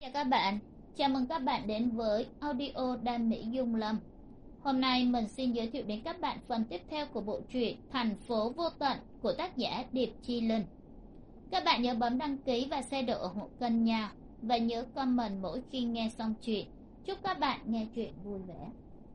Chào các bạn, chào mừng các bạn đến với audio Đam Mỹ Dung Lâm. Hôm nay mình xin giới thiệu đến các bạn phần tiếp theo của bộ truyện Thành phố vô tận của tác giả Điệp Chi Linh. Các bạn nhớ bấm đăng ký và share độ ủng hộ kênh nha, và nhớ comment mỗi khi nghe xong chuyện. Chúc các bạn nghe chuyện vui vẻ.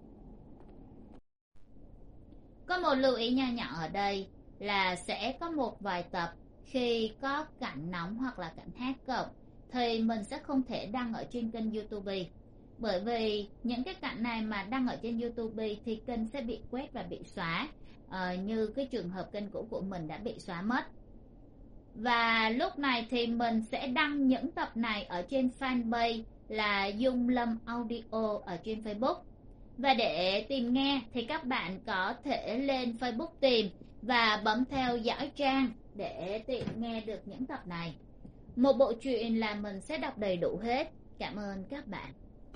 Có một lưu ý nho nhỏ ở đây là sẽ có một vài tập khi có cảnh nóng hoặc là cảnh hát cộng thì mình sẽ không thể đăng ở trên kênh YouTube, bởi vì những cái cảnh này mà đăng ở trên YouTube thì kênh sẽ bị quét và bị xóa, như cái trường hợp kênh cũ của mình đã bị xóa mất. Và lúc này thì mình sẽ đăng những tập này ở trên fanpage là Dung Lâm Audio ở trên Facebook. Và để tìm nghe thì các bạn có thể lên Facebook tìm và bấm theo dõi trang để tiện nghe được những tập này. Một bộ truyện là mình sẽ đọc đầy đủ hết. Cảm ơn các bạn.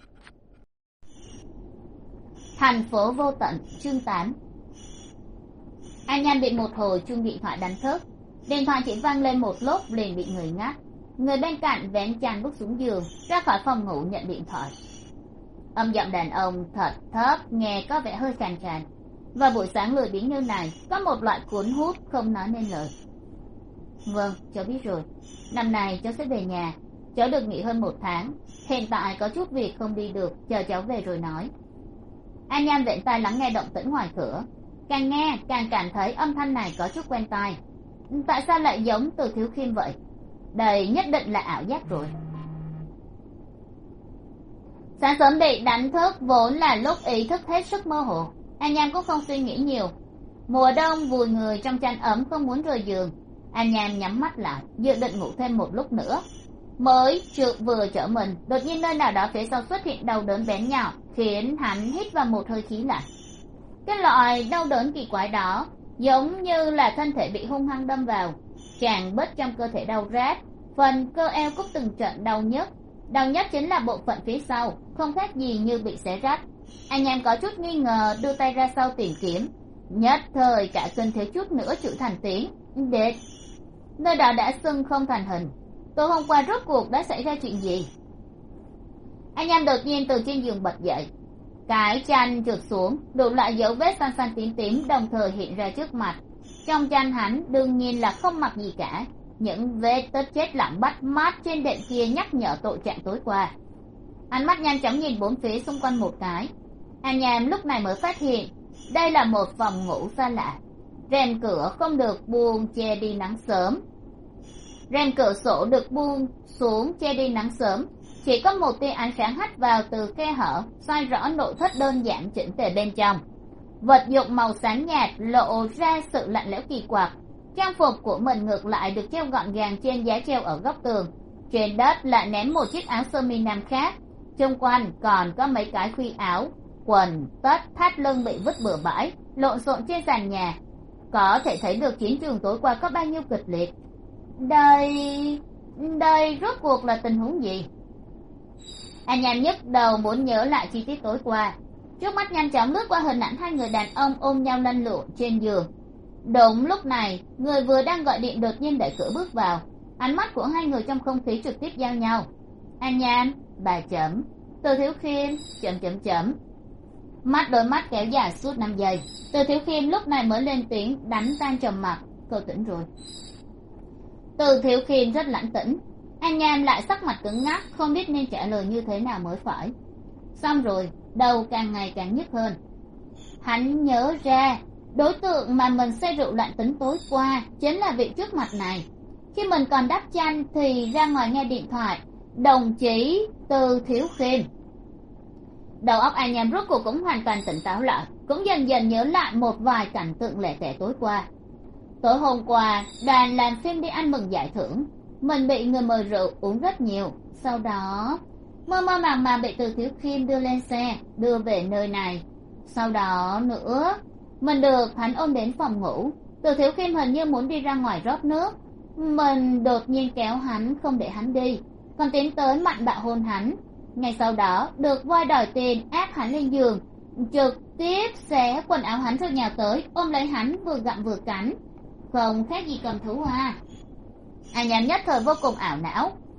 Thành phố vô tận, chương 8. Anh Nhan bị một hồi chuông điện thoại đánh thức. Điện thoại chỉ vang lên một lúc liền bị người ngắt. Người bên cạnh vén chăn bước xuống giường, ra khỏi phòng ngủ nhận điện thoại. Âm giọng đàn ông thật thấp, nghe có vẻ hơi khàn khàn. Vào buổi sáng lười biếng như này, có một loại cuốn hút không nói nên lời. Vâng, cháu biết rồi. Năm nay cháu sẽ về nhà. Cháu được nghỉ hơn 1 tháng. Hiện tại có chút việc không đi được, chờ cháu về rồi nói. An Nhan vểnh tai lắng nghe động tĩnh ngoài cửa. Càng nghe càng cảm thấy âm thanh này có chút quen tai. Tại sao lại giống Từ Thiếu Khiêm vậy? Đây nhất định là ảo giác rồi. Sáng sớm bị đánh thức vốn là lúc ý thức hết sức mơ hồ. An Nhan cũng không suy nghĩ nhiều. Mùa đông vùi người trong chăn ấm không muốn rời giường. An Nhan nhắm mắt lại, dự định ngủ thêm một lúc nữa. Mới vừa trở mình, đột nhiên nơi nào đó phía sau xuất hiện đau đớn bén nhọn, khiến hắn hít vào một hơi khí lạnh. Cái loại đau đớn kỳ quái đó giống như là thân thể bị hung hăng đâm vào, tràn bớt trong cơ thể đau rát, phần cơ eo cũng từng trận đau nhức. Đau nhất chính là bộ phận phía sau, không khác gì như bị xé rách. Anh em có chút nghi ngờ, đưa tay ra sau tìm kiếm. Nhất thời cả kinh thiếu chút nữa chịu thành tiếng đệt. Nơi đó đã sưng không thành hình. Tối hôm qua rốt cuộc đã xảy ra chuyện gì? Anh em đột nhiên từ trên giường bật dậy. Cái chăn trượt xuống, đủ loại dấu vết xanh xanh tím tím đồng thời hiện ra trước mặt. Trong chăn hắn đương nhiên là không mặc gì cả. Những vết tớt chết lặng bắt mắt trên đệm kia nhắc nhở tội trạng tối qua. Ánh mắt nhanh chóng nhìn bốn phía xung quanh một cái. Anh em lúc này mới phát hiện đây là một phòng ngủ xa lạ. Rèm cửa không được buông che đi nắng sớm. Rèm cửa sổ được buông xuống che đi nắng sớm. Chỉ có một tia ánh sáng hắt vào từ khe hở, soi rõ nội thất đơn giản chỉnh tề bên trong. Vật dụng màu xám nhạt lộ ra sự lạnh lẽo kỳ quặc. Trang phục của mình ngược lại được treo gọn gàng trên giá treo ở góc tường. Trên đất lại ném một chiếc áo sơ mi nam khác. Xung quanh còn có mấy cái khuy áo, quần, tất, thắt lưng bị vứt bừa bãi, lộn xộn trên sàn nhà. Có thể thấy được chiến trường tối qua có bao nhiêu kịch liệt. Đây rốt cuộc là tình huống gì? Anh nhàn nhức đầu muốn nhớ lại chi tiết tối qua. Trước mắt nhanh chóng lướt qua hình ảnh hai người đàn ông ôm nhau lăn lộn trên giường. Đúng lúc này, người vừa đang gọi điện đột nhiên đẩy cửa bước vào. Ánh mắt của hai người trong không khí trực tiếp giao nhau. An Nhan, bà chấm, Từ Thiếu Khiêm, chấm. Đôi mắt kéo dài suốt 5 giây. Từ Thiếu Khiêm lúc này mới lên tiếng đánh tan trầm mặc. Cậu tỉnh rồi. Từ Thiếu Khiêm rất lãnh tĩnh. An Nhan lại sắc mặt cứng ngắc, không biết nên trả lời như thế nào mới phải. Xong rồi, đầu càng ngày càng nhức hơn. Hắn nhớ ra đối tượng mà mình say rượu loạn tính tối qua chính là vị trước mặt này. Khi mình còn đắp chăn thì ra ngoài nghe điện thoại. Đồng chí Từ Thiếu Khiêm. Đầu óc anh em rốt cuộc cũng hoàn toàn tỉnh táo lại, cũng dần dần nhớ lại một vài cảnh tượng lẻ tẻ tối qua. Tối hôm qua đoàn làm phim đi ăn mừng giải thưởng, mình bị người mời rượu uống rất nhiều. Sau đó mơ mơ màng màng bị Từ Thiếu Khiêm đưa lên xe, đưa về nơi này. Sau đó nữa mình được hắn ôm đến phòng ngủ. Từ Thiếu Khiêm hình như muốn đi ra ngoài rót nước. Mình đột nhiên kéo hắn không để hắn đi, còn tiến tới mặn bạo hôn hắn. Ngay sau đó được voi đòi tiền áp hắn lên giường, trực tiếp xé quần áo hắn rồi nhào tới ôm lấy hắn vừa gặm vừa cắn. Không khác gì cầm thú à. Anh nhắm nhất thời vô cùng ảo não.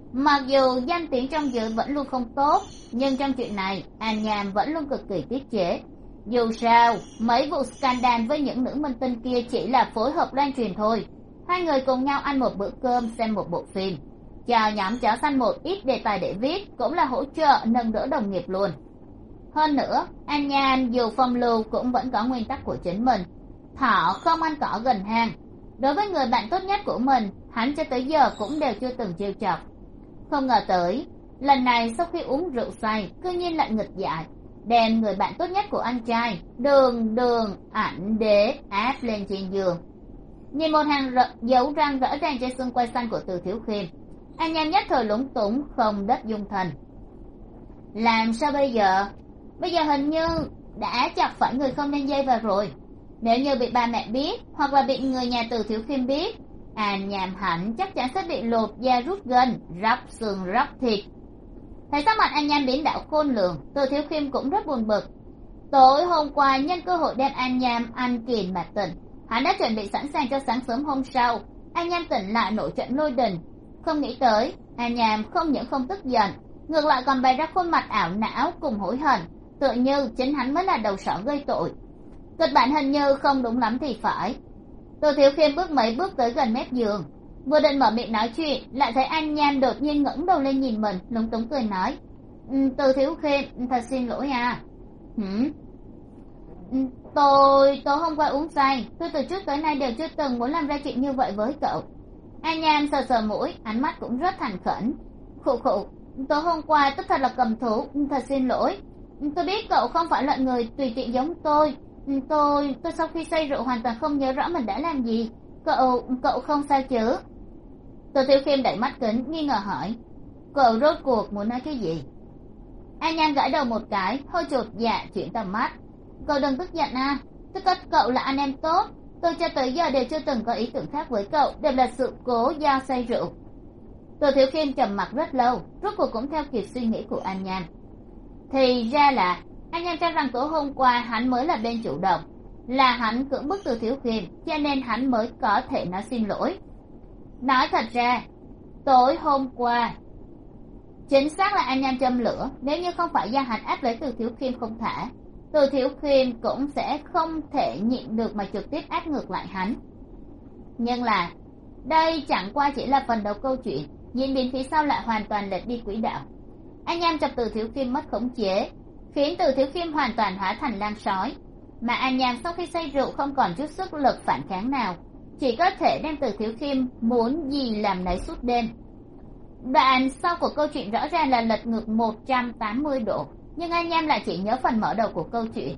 Mặc dù danh tiếng trong giới vẫn luôn không tốt, nhưng trong chuyện này An Nham vẫn luôn cực kỳ tiết chế. Dù sao mấy vụ scandal với những nữ minh tinh kia chỉ là phối hợp lan truyền thôi. Hai người cùng nhau ăn một bữa cơm, xem một bộ phim, cho nhóm chó săn một ít đề tài để viết, cũng là hỗ trợ nâng đỡ đồng nghiệp luôn. Hơn nữa An Nham dù phong lưu cũng vẫn có nguyên tắc của chính mình, thỏ không ăn cỏ gần hang. Đối với người bạn tốt nhất của mình, hắn cho tới giờ cũng đều chưa từng trêu chọc. Không ngờ tới lần này sau khi uống rượu say cư nhiên lại nghịch dại, đem người bạn tốt nhất của anh trai đường ảnh đế áp lên trên giường. Nhìn một hàng dấu răng rõ ràng trên xương quai xanh của Từ Thiếu Khiêm, An Nham nhất thời lúng túng không đất dung thần. Làm sao bây giờ? Bây giờ hình như đã chọc phải người không nên dây vào rồi. Nếu như bị ba mẹ biết, hoặc là bị người nhà Từ Thiếu Khiêm biết, An Nham hẳn chắc chắn sẽ bị lột da rút gân, róc xương róc thịt. Thấy sắc mặt An Nham biến đảo khôn lường, Từ Thiếu Khiêm cũng rất buồn bực. Tối hôm qua nhân cơ hội đem An Nham ăn kìm mà tỉnh, hắn đã chuẩn bị sẵn sàng cho sáng sớm hôm sau. An Nham tỉnh lại nổi trận lôi đình. Không nghĩ tới An Nham không những không tức giận, ngược lại còn bày ra khuôn mặt ảo não cùng hối hận, tựa như chính hắn mới là đầu sỏ gây tội. Kịch bản hình như không đúng lắm thì phải. Từ Thiếu Khiêm bước mấy bước tới gần mép giường, vừa định mở miệng nói chuyện, lại thấy An Nham đột nhiên ngẩng đầu lên nhìn mình, lúng túng cười nói: Từ Thiếu Khiêm, thật xin lỗi à. Tôi hôm qua uống say, tôi từ trước tới nay đều chưa từng muốn làm ra chuyện như vậy với cậu. An Nham sờ sờ mũi, ánh mắt cũng rất thành khẩn. Khụ, tối hôm qua tôi thật là cầm thú, thật xin lỗi. Tôi biết cậu không phải loại người tùy tiện giống tôi. Tôi sau khi say rượu hoàn toàn không nhớ rõ mình đã làm gì. Cậu không sao chứ? Từ Thiếu Khiêm đẩy mắt kính, nghi ngờ hỏi: Cậu rốt cuộc muốn nói cái gì? An Nham gãi đầu một cái, hơi chột dạ chuyển tầm mắt. Cậu đừng tức giận à, tôi coi cậu là anh em tốt. Tôi cho tới giờ đều chưa từng có ý tưởng khác với cậu, đều là sự cố do say rượu. Từ Thiếu Khiêm trầm mặc rất lâu, rốt cuộc cũng theo kịp suy nghĩ của An Nham. Thì ra là An Nham cho rằng tối hôm qua hắn mới là bên chủ động, là hắn cưỡng bức Từ Thiếu Khiêm, cho nên hắn mới có thể nói xin lỗi. Nói thật ra tối hôm qua chính xác là An Nham châm lửa, nếu như không phải do hắn áp lấy Từ Thiếu Khiêm không thả, Từ Thiếu Khiêm cũng sẽ không thể nhịn được mà trực tiếp áp ngược lại hắn. Nhưng là đây chẳng qua chỉ là phần đầu câu chuyện, diễn biến phía sau lại hoàn toàn lệch đi quỹ đạo. An Nham chọc Từ Thiếu Khiêm mất khống chế, khiến Từ Thiếu Khiêm hoàn toàn hóa thành lang sói, mà An Nham sau khi say rượu không còn chút sức lực phản kháng nào, chỉ có thể đem Từ Thiếu Khiêm muốn gì làm nấy suốt đêm. Đoạn sau của câu chuyện rõ ràng là lật ngược 180 độ, nhưng An Nham lại chỉ nhớ phần mở đầu của câu chuyện.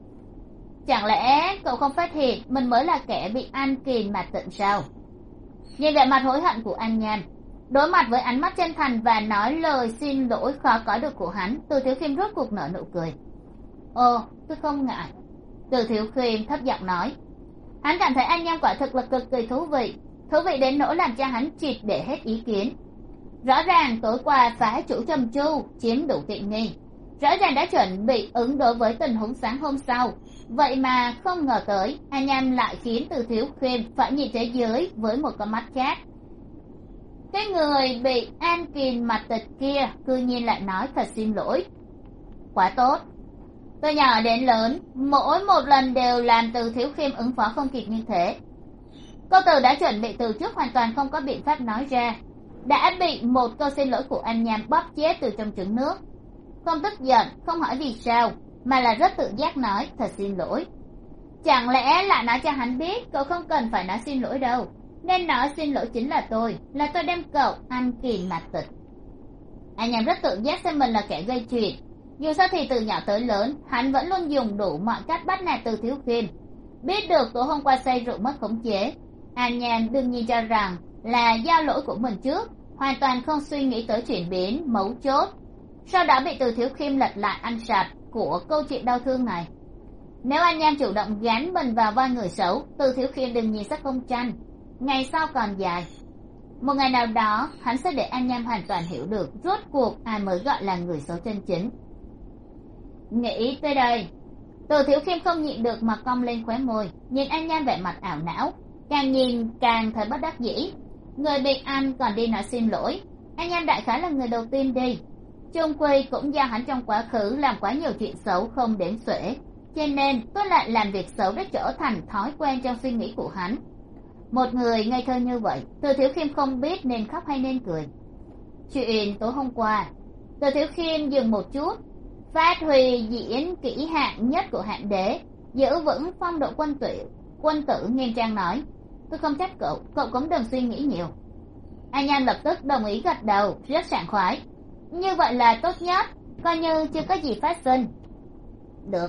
Chẳng lẽ cậu không phát hiện mình mới là kẻ bị ăn kìm mà tận sao? Nhìn vẻ mặt hối hận của An Nham, đối mặt với ánh mắt chân thành và nói lời xin lỗi khó có được của hắn, Từ Thiếu Khiêm rốt cuộc nở nụ cười. Ồ, tôi không ngại. Từ Thiếu Khiêm thấp giọng nói. Hắn cảm thấy An Nham quả thực là cực kỳ thú vị đến nỗi làm cho hắn triệt để hết ý kiến. Rõ ràng tối qua phá chủ trầm chu, chiếm đủ tiện nghi, rõ ràng đã chuẩn bị ứng đối với tình huống sáng hôm sau, vậy mà không ngờ tới An Nham lại khiến Từ Thiếu Khiêm phải nhìn thế giới với một con mắt khác. Cái người bị an kìm mặt tịch kia cư nhiên lại nói thật xin lỗi. Quá tốt. Từ nhỏ đến lớn, mỗi một lần đều làm Từ Thiếu Khiêm ứng phó không kịp như thế. Câu từ đã chuẩn bị từ trước hoàn toàn không có biện pháp nói ra, đã bị một câu xin lỗi của An Nham bóp chết từ trong trứng nước. Không tức giận, không hỏi vì sao, mà là rất tự giác nói thật xin lỗi. Chẳng lẽ lại nói cho hắn biết cậu không cần phải nói xin lỗi đâu, nên nói xin lỗi chính là tôi đem cậu ăn kìm mặt tịch. An Nham rất tự giác xem mình là kẻ gây chuyện. Dù sao thì từ nhỏ tới lớn, hắn vẫn luôn dùng đủ mọi cách bắt nạt Từ Thiếu Khiêm. Biết được tối hôm qua say rượu mất khống chế, An Nham đương nhiên cho rằng là do lỗi của mình trước, hoàn toàn không suy nghĩ tới chuyển biến mấu chốt, sau đó bị Từ Thiếu Khiêm lật lại ăn sạch của câu chuyện đau thương này. Nếu An Nham chủ động gắn mình vào vai người xấu, Từ Thiếu Khiêm đương nhiên sẽ không tranh. Ngày sau còn dài, một ngày nào đó hắn sẽ để An Nham hoàn toàn hiểu được rốt cuộc ai mới gọi là người xấu chân chính. Nghĩ tới đây, Từ Thiếu Khiêm không nhịn được mà cong lên khóe môi, nhìn An Nham vẻ mặt ảo não, càng nhìn càng thấy bất đắc dĩ. Người bị ăn còn đi nói xin lỗi, Anh Nham đại khái là người đầu tiên đi. Chung quy cũng do hắn trong quá khứ làm quá nhiều chuyện xấu không đếm xuể, cho nên tôi lại làm việc xấu đã trở thành thói quen trong suy nghĩ của hắn. Một người ngây thơ như vậy, Từ Thiếu Khiêm không biết nên khóc hay nên cười. Chuyện tối hôm qua, Từ Thiếu Khiêm dừng một chút, phát huy diễn kỹ hạng nhất của hạng đế, giữ vững phong độ quân tử nghiêm trang nói, tôi không trách cậu, cậu cũng đừng suy nghĩ nhiều. Anh Nham lập tức đồng ý gật đầu rất sảng khoái. Như vậy là tốt nhất, coi như chưa có gì phát sinh. Được.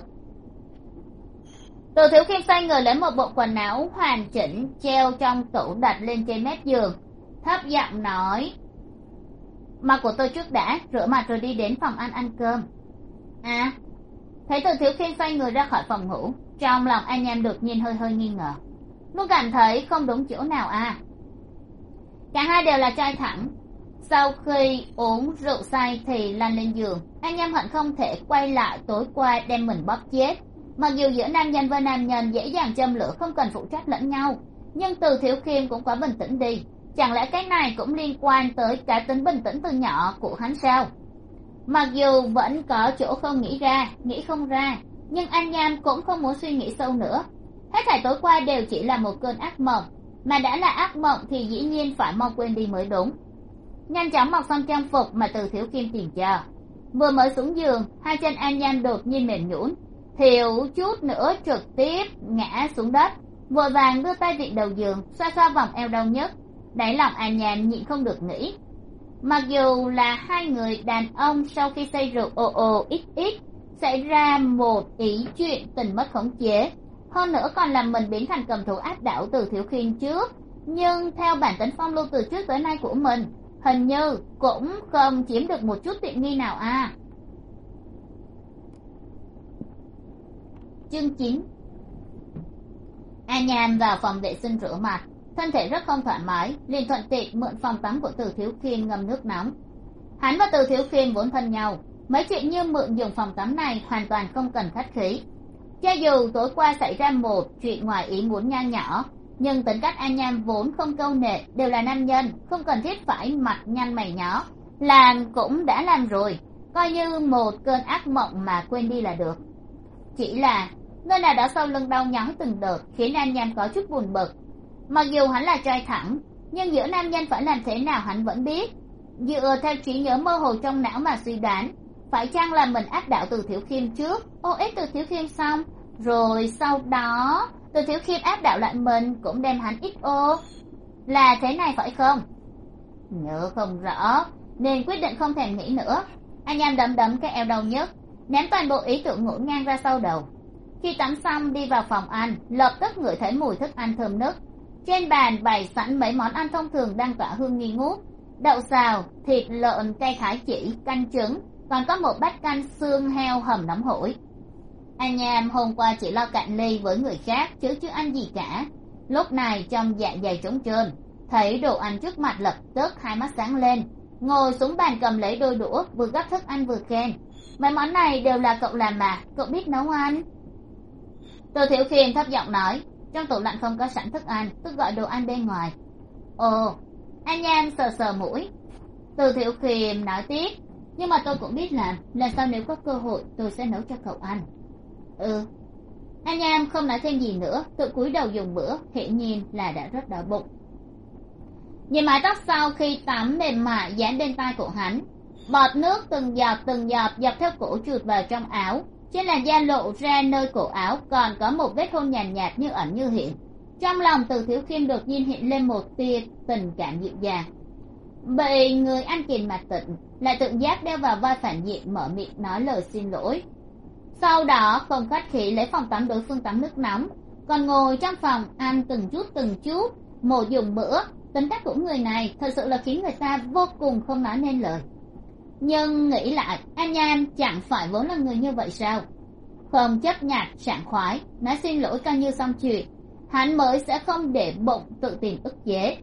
Từ Thiếu Khiêm xoay người lấy một bộ quần áo hoàn chỉnh treo trong tủ đặt lên trên mép giường, thấp giọng nói, mặc của tôi trước đã, rửa mặt rồi đi đến phòng ăn cơm. À, thấy Từ Thiếu Khiêm xoay người ra khỏi phòng ngủ, trong lòng anh Nham đột nhiên hơi nghi ngờ, luôn cảm thấy không đúng chỗ nào à. Cả hai đều là trai thẳng, sau khi uống rượu say thì lăn lên giường. Anh Nham hận không thể quay lại tối qua đem mình bóp chết. Mặc dù giữa nam nhân với nam nhân dễ dàng châm lửa không cần phụ trách lẫn nhau, nhưng Từ Thiếu Khiêm cũng quá bình tĩnh đi. Chẳng lẽ cái này cũng liên quan tới cá tính bình tĩnh từ nhỏ của hắn sao? Mặc dù vẫn có chỗ không nghĩ không ra, nhưng anh Nham cũng không muốn suy nghĩ sâu nữa. Hết thảy tối qua đều chỉ là một cơn ác mộng, mà đã là ác mộng thì dĩ nhiên phải mau quên đi mới đúng. Nhanh chóng mặc xong trang phục mà Từ Thiếu Khiêm tìm cho, vừa mới xuống giường, hai chân anh Nham đột nhiên mềm nhũn, thiếu chút nữa trực tiếp ngã xuống đất, vội vàng đưa tay vịn đầu giường, xoa xoa vòng eo đau nhức. Đáy lòng anh Nham nhịn không được nghĩ, mặc dù là hai người đàn ông sau khi say rượu ồ ít xảy ra một ý chuyện tình mất khống chế, hơn nữa còn làm mình biến thành cầm thú áp đảo Từ Thiếu Khiêm trước, nhưng theo bản tính phong lưu từ trước tới nay của mình, hình như cũng không chiếm được một chút tiện nghi nào à. Chương 9. An Nham vào phòng vệ sinh rửa mặt, thân thể rất không thoải mái, liền thuận tiện mượn phòng tắm của Từ Thiếu Khiêm ngâm nước nóng. Hắn và Từ Thiếu Khiêm vốn thân nhau, mấy chuyện như mượn dùng phòng tắm này hoàn toàn không cần khách khí. Cho dù tối qua xảy ra một chuyện ngoài ý muốn nho nhỏ, nhưng tính cách An Nham vốn không câu nệ, đều là nam nhân, không cần thiết phải mặt nhăn mày nhó, làm cũng đã làm rồi, coi như một cơn ác mộng mà quên đi là được. Chỉ là nơi nào đó sau lưng đau nhói từng đợt khiến An Nham có chút buồn bực. Mặc dù hắn là trai thẳng, nhưng giữa nam nhân phải làm thế nào hắn vẫn biết. Dựa theo trí nhớ mơ hồ trong não mà suy đoán, phải chăng là mình áp đảo Từ Thiếu Khiêm trước, ô ép Từ Thiếu Khiêm xong, rồi sau đó Từ Thiếu Khiêm áp đảo lại mình, cũng đem hắn ít ô, là thế này phải không? Nhớ không rõ nên quyết định không thèm nghĩ nữa. Anh Nham đấm cái eo đau nhức, ném toàn bộ ý tưởng ngổn ngang ra sau đầu. Khi tắm xong đi vào phòng ăn, lập tức ngửi thấy mùi thức ăn thơm nức. Trên bàn bày sẵn mấy món ăn thông thường đang tỏa hương nghi ngút: đậu xào, thịt lợn cay thái chỉ, canh trứng, còn có một bát canh xương heo hầm nóng hổi. Anh Nham hôm qua chỉ lo cạn ly với người khác chứ chưa ăn gì cả, lúc này trong dạ dày trống trơn, thấy đồ ăn trước mặt lập tức hai mắt sáng lên, ngồi xuống bàn cầm lấy đôi đũa, vừa gắp thức ăn vừa khen: mấy món này đều là cậu làm mà, cậu biết nấu ăn? Từ Thiếu Khiêm thấp giọng nói: trong tủ lạnh không có sẵn thức ăn, tôi gọi đồ ăn bên ngoài. Ồ. Anh Nham sờ mũi. Từ Thiếu Khiêm nói tiếp: nhưng mà tôi cũng biết làm, lần sau nếu có cơ hội tôi sẽ nấu cho cậu ăn. Ừ. Anh Nham không nói thêm gì nữa, tự cúi đầu dùng bữa, hiển nhiên là đã rất đói bụng. Nhìn mái tóc sau khi tắm mềm mại dán bên tai của hắn, bọt nước từng giọt dọc theo cổ trượt vào trong áo, trên làn da lộ ra nơi cổ áo còn có một vết hôn nhàn nhạt như ẩn như hiện. Trong lòng Từ Thiếu Khiêm đột nhiên hiện lên một tia tình cảm dịu dàng. Bị người ăn kìm mặt tịnh, lại tự giác đeo vào vai phản diện, mở miệng nói lời xin lỗi. Sau đó không khách khí lấy phòng tắm đối phương tắm nước nóng, còn ngồi trong phòng ăn từng chút một dùng bữa. Tính cách của người này thật sự là khiến người ta vô cùng không nói nên lời. Nhưng nghĩ lại, An Nham chẳng phải vốn là người như vậy sao? Không chấp nhặt sảng khoái nói xin lỗi coi như xong chuyện, hắn mới sẽ không để bụng tự tìm ức chế.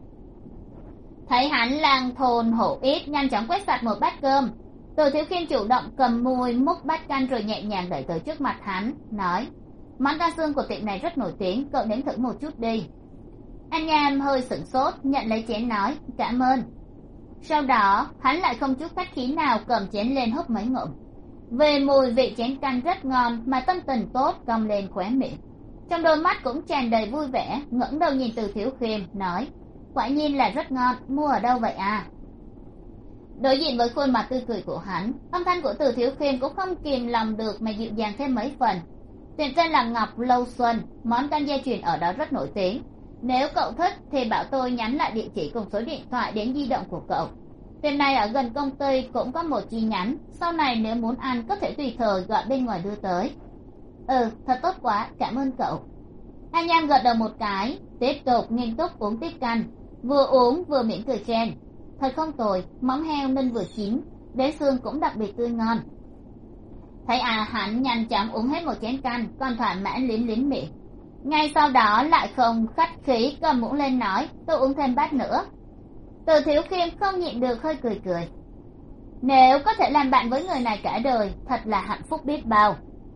Thấy hắn lang thôn hổ ít, nhanh chóng quét sạch một bát cơm, Từ Thiếu Khiêm chủ động cầm môi múc bát canh rồi nhẹ nhàng đẩy tới trước mặt hắn, nói: món canh xương của tiệm này rất nổi tiếng, cậu nếm thử một chút đi. Anh Nham hơi sửng sốt, nhận lấy chén nói: cảm ơn. sau đó hắn lại không chút khách khí nào cầm chén lên húp mấy ngụm. Về mùi vị chén canh rất ngon mà tâm tình tốt cong lên khóe miệng, trong đôi mắt cũng tràn đầy vui vẻ, ngẩng đầu nhìn Từ Thiếu Khiêm nói: quả nhiên là rất ngon, mua ở đâu vậy à? Đối diện với khuôn mặt tươi cười của hắn, âm thanh của Từ Thiếu Khiêm cũng không kìm lòng được mà dịu dàng thêm mấy phần. Tiệm tên là Ngọc Lâu Xuân, món canh gia truyền ở đó rất nổi tiếng. Nếu cậu thích thì bảo tôi nhắn lại địa chỉ cùng số điện thoại đến di động của cậu. Tiệm này ở gần công ty cũng có một chi nhánh, sau này nếu muốn ăn có thể tùy thời gọi bên ngoài đưa tới. Ừ, thật tốt quá, cảm ơn cậu. An Nham gật đầu một cái, tiếp tục nghiêm túc uống tiếp canh, vừa uống vừa mỉm cười khen: thật không tồi, móng heo ninh vừa chín, đế xương cũng đặc biệt tươi ngon. Thấy hắn nhanh chóng uống hết một chén canh, còn thỏa mãn liếm liếm miệng. Ngay sau đó lại không khách khí cầm muỗng lên nói: tôi uống thêm bát nữa. Từ Thiếu Khiêm không nhịn được hơi cười cười. Nếu có thể làm bạn với người này cả đời, thật là hạnh phúc biết bao.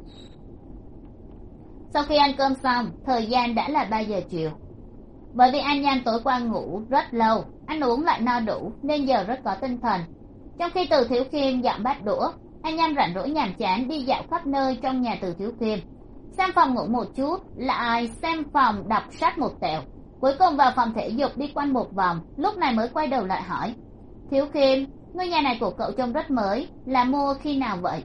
Sau khi ăn cơm xong, thời gian đã là 3 giờ chiều. Bởi vì An Nham tối qua ngủ rất lâu, ăn uống lại no đủ nên giờ rất có tinh thần. Trong khi Từ Thiếu Khiêm dọn bát đũa, An Nham rảnh rỗi nhàm chán đi dạo khắp nơi trong nhà Từ Thiếu Khiêm, xem phòng ngủ một chút, lại xem phòng đọc sách một tẹo, cuối cùng vào phòng thể dục đi quanh một vòng, lúc này mới quay đầu lại hỏi: Thiếu Khiêm, ngôi nhà này của cậu trông rất mới, là mua khi nào vậy?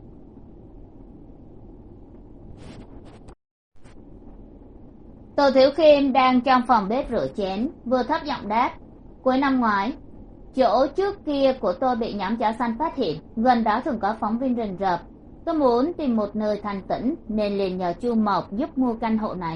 Từ Thiếu Khiêm đang trong phòng bếp rửa chén, vừa thấp giọng đáp: cuối năm ngoái, chỗ trước kia của tôi bị nhóm chó săn phát hiện, gần đó thường có phóng viên rình rập. Tôi muốn tìm một nơi thanh tĩnh nên liền nhờ Chu Mộc giúp mua căn hộ này.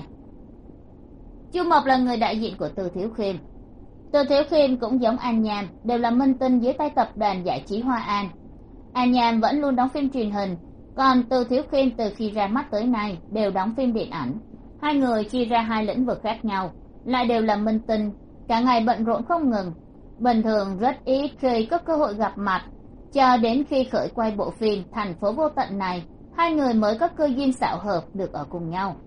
Chu Mộc là người đại diện của Từ Thiếu Khiêm. Từ Thiếu Khiêm cũng giống An Nham, đều là minh tinh dưới tay tập đoàn giải trí Hoa An. An Nham vẫn luôn đóng phim truyền hình, còn Từ Thiếu Khiêm từ khi ra mắt tới nay đều đóng phim điện ảnh. Hai người chia ra hai lĩnh vực khác nhau, lại đều là minh tinh, cả ngày bận rộn không ngừng. Bình thường rất ít khi có cơ hội gặp mặt, cho đến khi khởi quay bộ phim Thành phố vô tận này, hai người mới có cơ duyên xảo hợp được ở cùng nhau.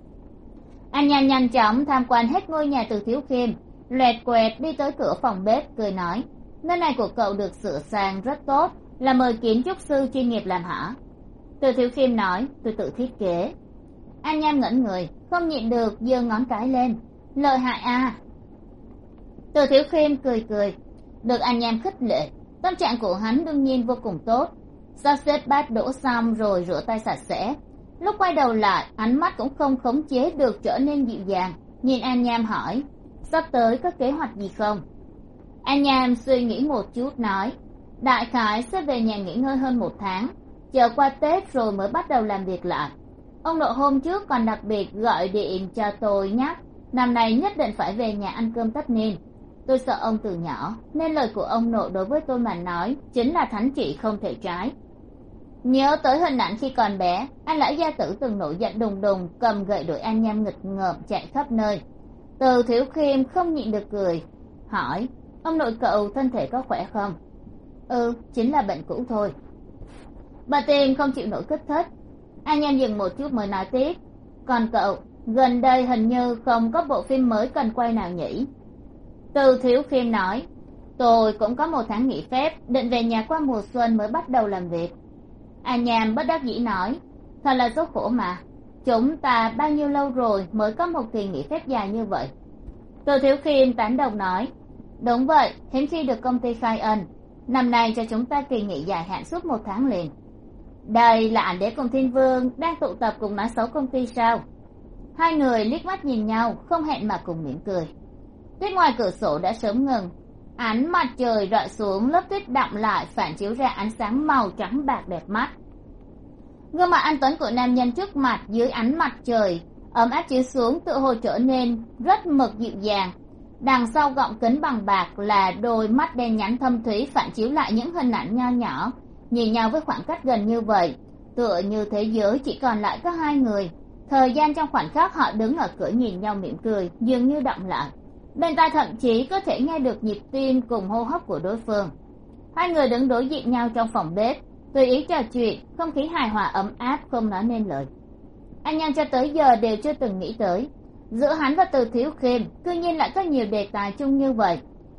An Nham nhanh chóng tham quan hết ngôi nhà Từ Thiếu Khiêm, loẹt quẹt đi tới cửa phòng bếp, cười nói: nơi này của cậu được sửa sang rất tốt, là mời kiến trúc sư chuyên nghiệp làm hả? Từ Thiếu Khiêm nói: tôi tự thiết kế. An Nham ngẩn người, không nhịn được giơ ngón cái lên: lợi hại à? Từ Thiếu Khiêm cười cười, được An Nham khích lệ, tâm trạng của hắn đương nhiên vô cùng tốt. Sắp xếp bát đũa xong rồi rửa tay sạch sẽ, lúc quay đầu lại ánh mắt cũng không khống chế được trở nên dịu dàng, nhìn An Nham hỏi: sắp tới có kế hoạch gì không? An Nham suy nghĩ một chút nói: đại khái sẽ về nhà nghỉ ngơi hơn 1 tháng, chờ qua Tết rồi mới bắt đầu làm việc lại. Ông nội hôm trước còn đặc biệt gọi điện cho tôi nhắc năm nay nhất định phải về nhà ăn cơm tất niên. Tôi sợ ông từ nhỏ, nên lời của ông nội đối với tôi mà nói chính là thánh chỉ không thể trái. Nhớ tới hình ảnh khi còn bé, anh lão gia tử từng nổi giận đùng đùng cầm gậy đuổi An Nham nghịch ngợm chạy khắp nơi. Từ Thiếu Khiêm không nhịn được cười, hỏi: ông nội cậu thân thể có khỏe không? Ừ, chính là bệnh cũ thôi. Bà Tiên không chịu nổi kích thích. An Nham dừng một chút mới nói tiếp: còn cậu, gần đây hình như không có bộ phim mới cần quay nào nhỉ? Từ Thiếu Khiêm nói: tôi cũng có 1 tháng nghỉ phép, định về nhà qua mùa xuân mới bắt đầu làm việc. An Nham bất đắc dĩ nói: thật là số khổ mà, chúng ta bao nhiêu lâu rồi mới có một kỳ nghỉ phép dài như vậy. Từ Thiếu Khiêm tán đồng nói: đúng vậy, hiếm khi được công ty khai ân, năm nay cho chúng ta kỳ nghỉ dài hạn suốt 1 tháng liền. Đây là Ảnh Đế cùng Thiên Vương đang tụ tập cùng nói xấu công ty sao? Hai người liếc mắt nhìn nhau, không hẹn mà cùng mỉm cười. Tuyết ngoài cửa sổ đã sớm ngừng, ánh mặt trời rọi xuống lớp tuyết đọng lại phản chiếu ra ánh sáng màu trắng bạc đẹp mắt. Gương mặt anh tuấn của nam nhân trước mặt dưới ánh mặt trời ấm áp chiếu xuống tựa hồ trở nên rất mực dịu dàng. Đằng sau gọng kính bằng bạc là đôi mắt đen nhánh thâm thúy phản chiếu lại những hình ảnh nho nhỏ, nhìn nhau với khoảng cách gần như vậy, tựa như thế giới chỉ còn lại có hai người. Thời gian trong khoảnh khắc họ đứng ở cửa nhìn nhau mỉm cười dường như động lại, bên tai thậm chí có thể nghe được nhịp tim cùng hô hấp của đối phương. Hai người đứng đối diện nhau trong phòng bếp, tùy ý trò chuyện, không khí hài hòa ấm áp không nói nên lời. Anh Nhân cho tới giờ đều chưa từng nghĩ tới giữa hắn và Từ Thiếu Khiêm cư nhiên lại có nhiều đề tài chung như vậy.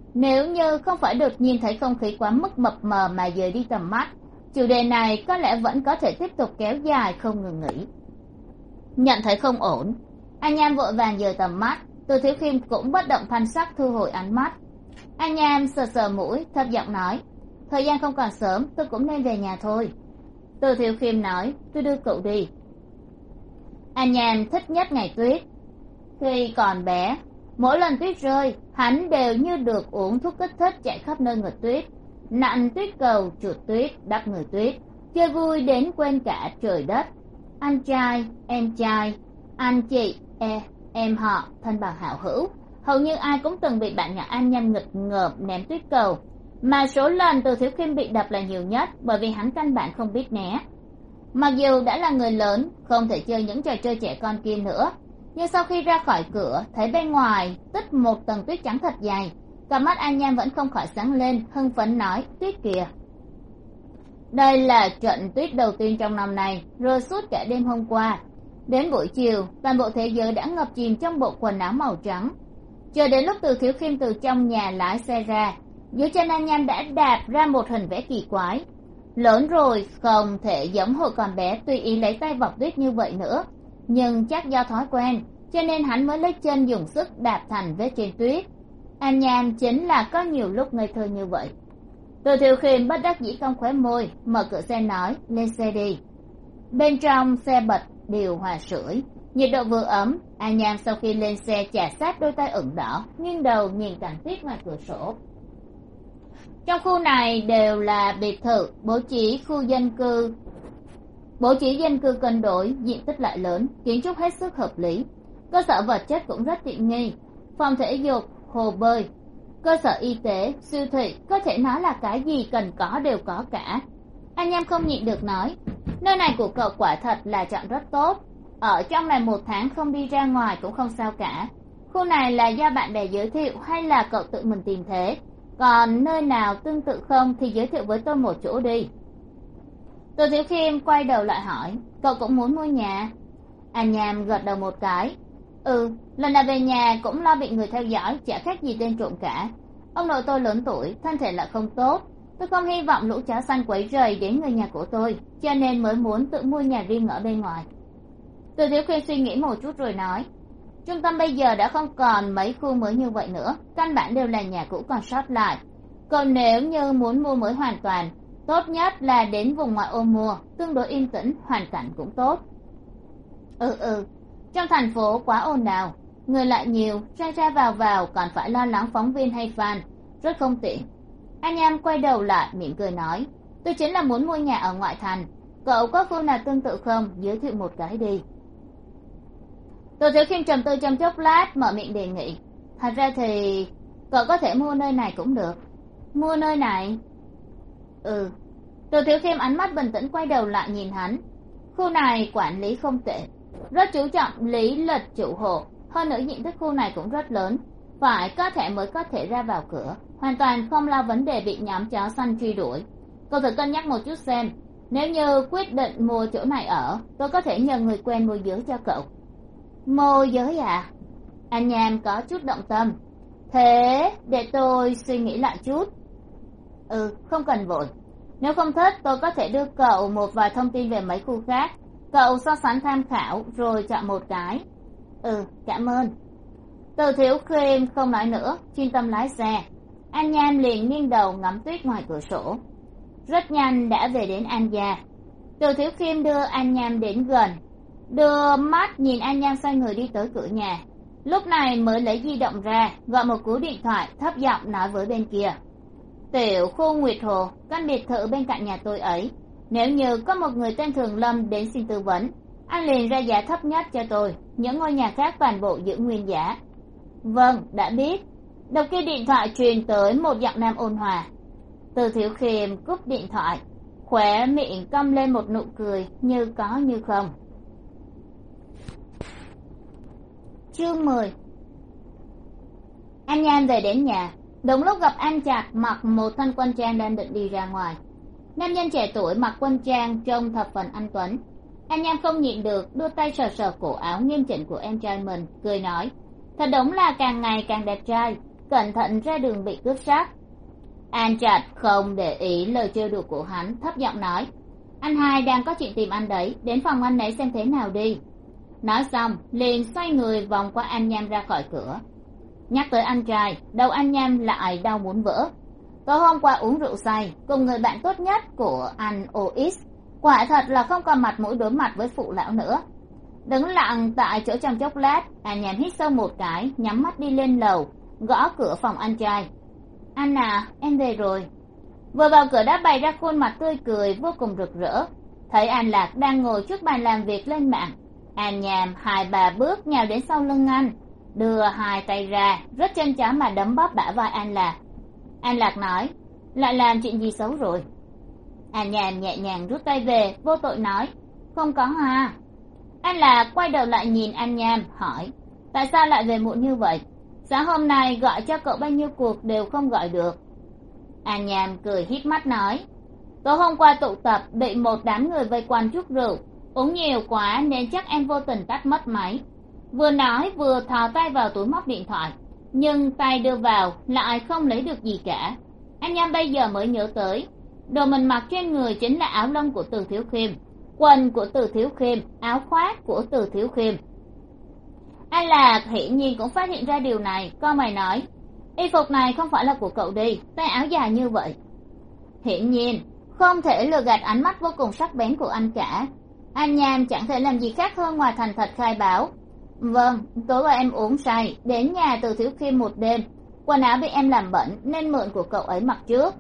nếu như không phải đột nhiên thấy không khí quá mức mập mờ mà rời đi tầm mắt, chủ đề này có lẽ vẫn có thể tiếp tục kéo dài không ngừng nghỉ. Nhận thấy không ổn, An Nham vội vàng dời tầm mắt. Từ Thiếu Khiêm cũng bất động thanh sắc thu hồi ánh mắt. An Nham sờ sờ mũi, thấp giọng nói, thời gian không còn sớm, tôi cũng nên về nhà thôi. Từ Thiếu Khiêm nói, tôi đưa cậu đi. An Nham thích nhất ngày tuyết. Khi còn bé, mỗi lần tuyết rơi, hắn đều như được uống thuốc kích thích chạy khắp nơi ngược tuyết, nặn tuyết cầu, chuột tuyết, đắp người tuyết, chơi vui đến quên cả trời đất. Anh trai, anh chị, em họ, thân bằng hảo hữu, hầu như ai cũng từng bị bạn nhỏ An Nham nghịch ngợm ném tuyết cầu, mà số lần Từ Thiếu Khiêm bị đập là nhiều nhất, bởi vì hắn căn bản không biết né. Mặc dù đã là người lớn, không thể chơi những trò chơi trẻ con kia nữa, nhưng sau khi ra khỏi cửa thấy bên ngoài tích một tầng tuyết trắng thật dày, cặp mắt An Nham vẫn không khỏi sáng lên, hưng phấn nói, tuyết kìa. Đây là trận tuyết đầu tiên trong năm nay, rơi suốt cả đêm hôm qua. Đến buổi chiều, toàn bộ thế giới đã ngập chìm trong bộ quần áo màu trắng. Chờ đến lúc Từ Thiếu Khiêm từ trong nhà lái xe ra, dưới chân An Nham đã đạp ra một hình vẽ kỳ quái. Lớn rồi không thể giống hồi còn bé tùy ý lấy tay vọc tuyết như vậy nữa, nhưng chắc do thói quen cho nên hắn mới lấy chân dùng sức đạp thành vết trên tuyết. An Nham chính là có nhiều lúc ngây thơ như vậy. Từ Thiếu Khiêm bất đắc dĩ cong khóe môi, mở cửa xe nói, lên xe đi. Bên trong xe bật điều hòa sưởi, nhiệt độ vừa ấm. An Nham sau khi lên xe chà sát đôi tay ửng đỏ, nghiêng đầu nhìn cảnh tuyết ngoài cửa sổ. Trong khu này đều là biệt thự, bố trí dân cư cân đối, diện tích lại lớn, kiến trúc hết sức hợp lý. Cơ sở vật chất cũng rất tiện nghi, phòng thể dục, hồ bơi, cơ sở y tế, siêu thị, có thể nói là cái gì cần có đều có cả. An Nham không nhịn được nói, nơi này của cậu quả thật là chọn rất tốt. Ở trong này 1 tháng không đi ra ngoài cũng không sao cả. Khu này là do bạn bè giới thiệu hay là cậu tự mình tìm thế? Còn nơi nào tương tự không thì giới thiệu với tôi một chỗ đi. Từ Thiếu Khiêm quay đầu lại hỏi, cậu cũng muốn mua nhà? An Nham gật đầu một cái. Lần nào về nhà cũng lo bị người theo dõi, chả khác gì tên trộm cả. Ông nội tôi lớn tuổi, thân thể lại không tốt, tôi không hy vọng lũ chó săn quấy rầy đến người nhà của tôi, cho nên mới muốn tự mua nhà riêng ở bên ngoài. Từ Thiếu Khiêm suy nghĩ một chút rồi nói, trung tâm bây giờ đã không còn mấy khu mới như vậy nữa, căn bản đều là nhà cũ còn sót lại. Còn nếu như muốn mua mới hoàn toàn, tốt nhất là đến vùng ngoại ô mua, tương đối yên tĩnh, hoàn cảnh cũng tốt. Trong thành phố quá ồn ào, người lại nhiều, ra ra vào còn phải lo lắng phóng viên hay fan, rất không tiện. Anh em quay đầu lại mỉm cười nói, tôi chính là muốn mua nhà ở ngoại thành, cậu có khu nào tương tự không, giới thiệu một cái đi. Từ Thiếu Khiêm trầm tư trong chốc lát mở miệng đề nghị, thật ra thì cậu có thể mua nơi này cũng được. Mua nơi này? Từ Thiếu Khiêm ánh mắt bình tĩnh quay đầu lại nhìn hắn. Khu này quản lý không tệ, rất chú trọng lý lịch chủ hộ, hơn nữa diện tích khu này cũng rất lớn, phải có thẻ mới có thể ra vào cửa, hoàn toàn không lo vấn đề bị nhóm chó săn truy đuổi. Cậu thử cân nhắc một chút xem, nếu như quyết định mua chỗ này ở, tôi có thể nhờ người quen môi giới cho cậu. Môi giới à? Anh Nham có chút động tâm. Thế để tôi suy nghĩ lại chút. Không cần vội, nếu không thích tôi có thể đưa cậu một vài thông tin về mấy khu khác, cậu so sánh tham khảo rồi chọn một cái. Cảm ơn. Từ Thiếu Khiêm không nói nữa, chuyên tâm lái xe. An Nham liền nghiêng đầu ngắm tuyết ngoài cửa sổ. Rất nhanh đã về đến An gia. Từ Thiếu Khiêm đưa An Nham đến gần, đưa mắt nhìn An Nham xoay người đi tới cửa nhà, lúc này mới lấy di động ra gọi một cú điện thoại, thấp giọng nói với bên kia, tiểu khu Nguyệt Hồ, căn biệt thự bên cạnh nhà tôi ấy, nếu như có một người tên Thường Lâm đến xin tư vấn, anh liền ra giá thấp nhất cho tôi, những ngôi nhà khác toàn bộ giữ nguyên giá. Vâng, đã biết. Đầu kia điện thoại truyền tới một giọng nam ôn hòa. Từ Thiếu Khiêm cúp điện thoại, khóe miệng cong lên một nụ cười như có như không. Chương 10. An Nham về đến nhà, đúng lúc gặp An Trạch mặc một thân quân trang đang định đi ra ngoài. Nam nhân trẻ tuổi mặc quân trang trông thập phần anh tuấn. An Nham không nhịn được đưa tay sờ sờ cổ áo nghiêm chỉnh của em trai mình, cười nói, thật đúng là càng ngày càng đẹp trai, cẩn thận ra đường bị cướp sát. An Trạch không để ý lời trêu đùa của hắn, thấp giọng nói, anh hai đang có chuyện tìm anh đấy, đến phòng anh ấy xem thế nào đi. Nói xong liền xoay người vòng qua An Nham ra khỏi cửa. Nhắc tới anh trai, đầu An Nham lại đau muốn vỡ. Tối hôm qua uống rượu say cùng người bạn tốt nhất của anh Ois, quả thật là không còn mặt mũi đối mặt với phụ lão nữa. Đứng lặng tại chỗ trong chốc lát, An Nham hít sâu một cái, nhắm mắt đi lên lầu, gõ cửa phòng anh trai. Anh à, em về rồi. Vừa vào cửa đã bày ra khuôn mặt tươi cười vô cùng rực rỡ. Thấy An Lạc đang ngồi trước bàn làm việc lên mạng, An Nham 2-3 bước nhào đến sau lưng anh, đưa 2 tay ra, rất chân chó mà đấm bóp bả vai An Lạc. An Lạc nói, lại làm chuyện gì xấu rồi? An Nham nhẹ nhàng rút tay về, vô tội nói, không có à. An Lạc quay đầu lại nhìn An Nham, hỏi, tại sao lại về muộn như vậy? Sáng hôm nay gọi cho cậu bao nhiêu cuộc đều không gọi được. An Nham cười híp mắt nói, tối hôm qua tụ tập bị một đám người vây quanh chút rượu, uống nhiều quá nên chắc em vô tình tắt mất máy. Vừa nói vừa thò tay vào túi móc điện thoại, nhưng tay đưa vào lại không lấy được gì cả. An Nham bây giờ mới nhớ tới, đồ mình mặc trên người chính là áo lông của Từ Thiếu Khiêm, quần của Từ Thiếu Khiêm, áo khoác của Từ Thiếu Khiêm. An Lạc hiển nhiên cũng phát hiện ra điều này, con mày nói, y phục này không phải là của cậu đi, tay áo dài như vậy. Hiển nhiên không thể lừa gạt ánh mắt vô cùng sắc bén của anh cả. An Nham chẳng thể làm gì khác hơn ngoài thành thật khai báo, vâng, tối qua em uống say đến nhà Từ Thiếu Khiêm một đêm, quần áo bị em làm bẩn nên mượn của cậu ấy mặc trước.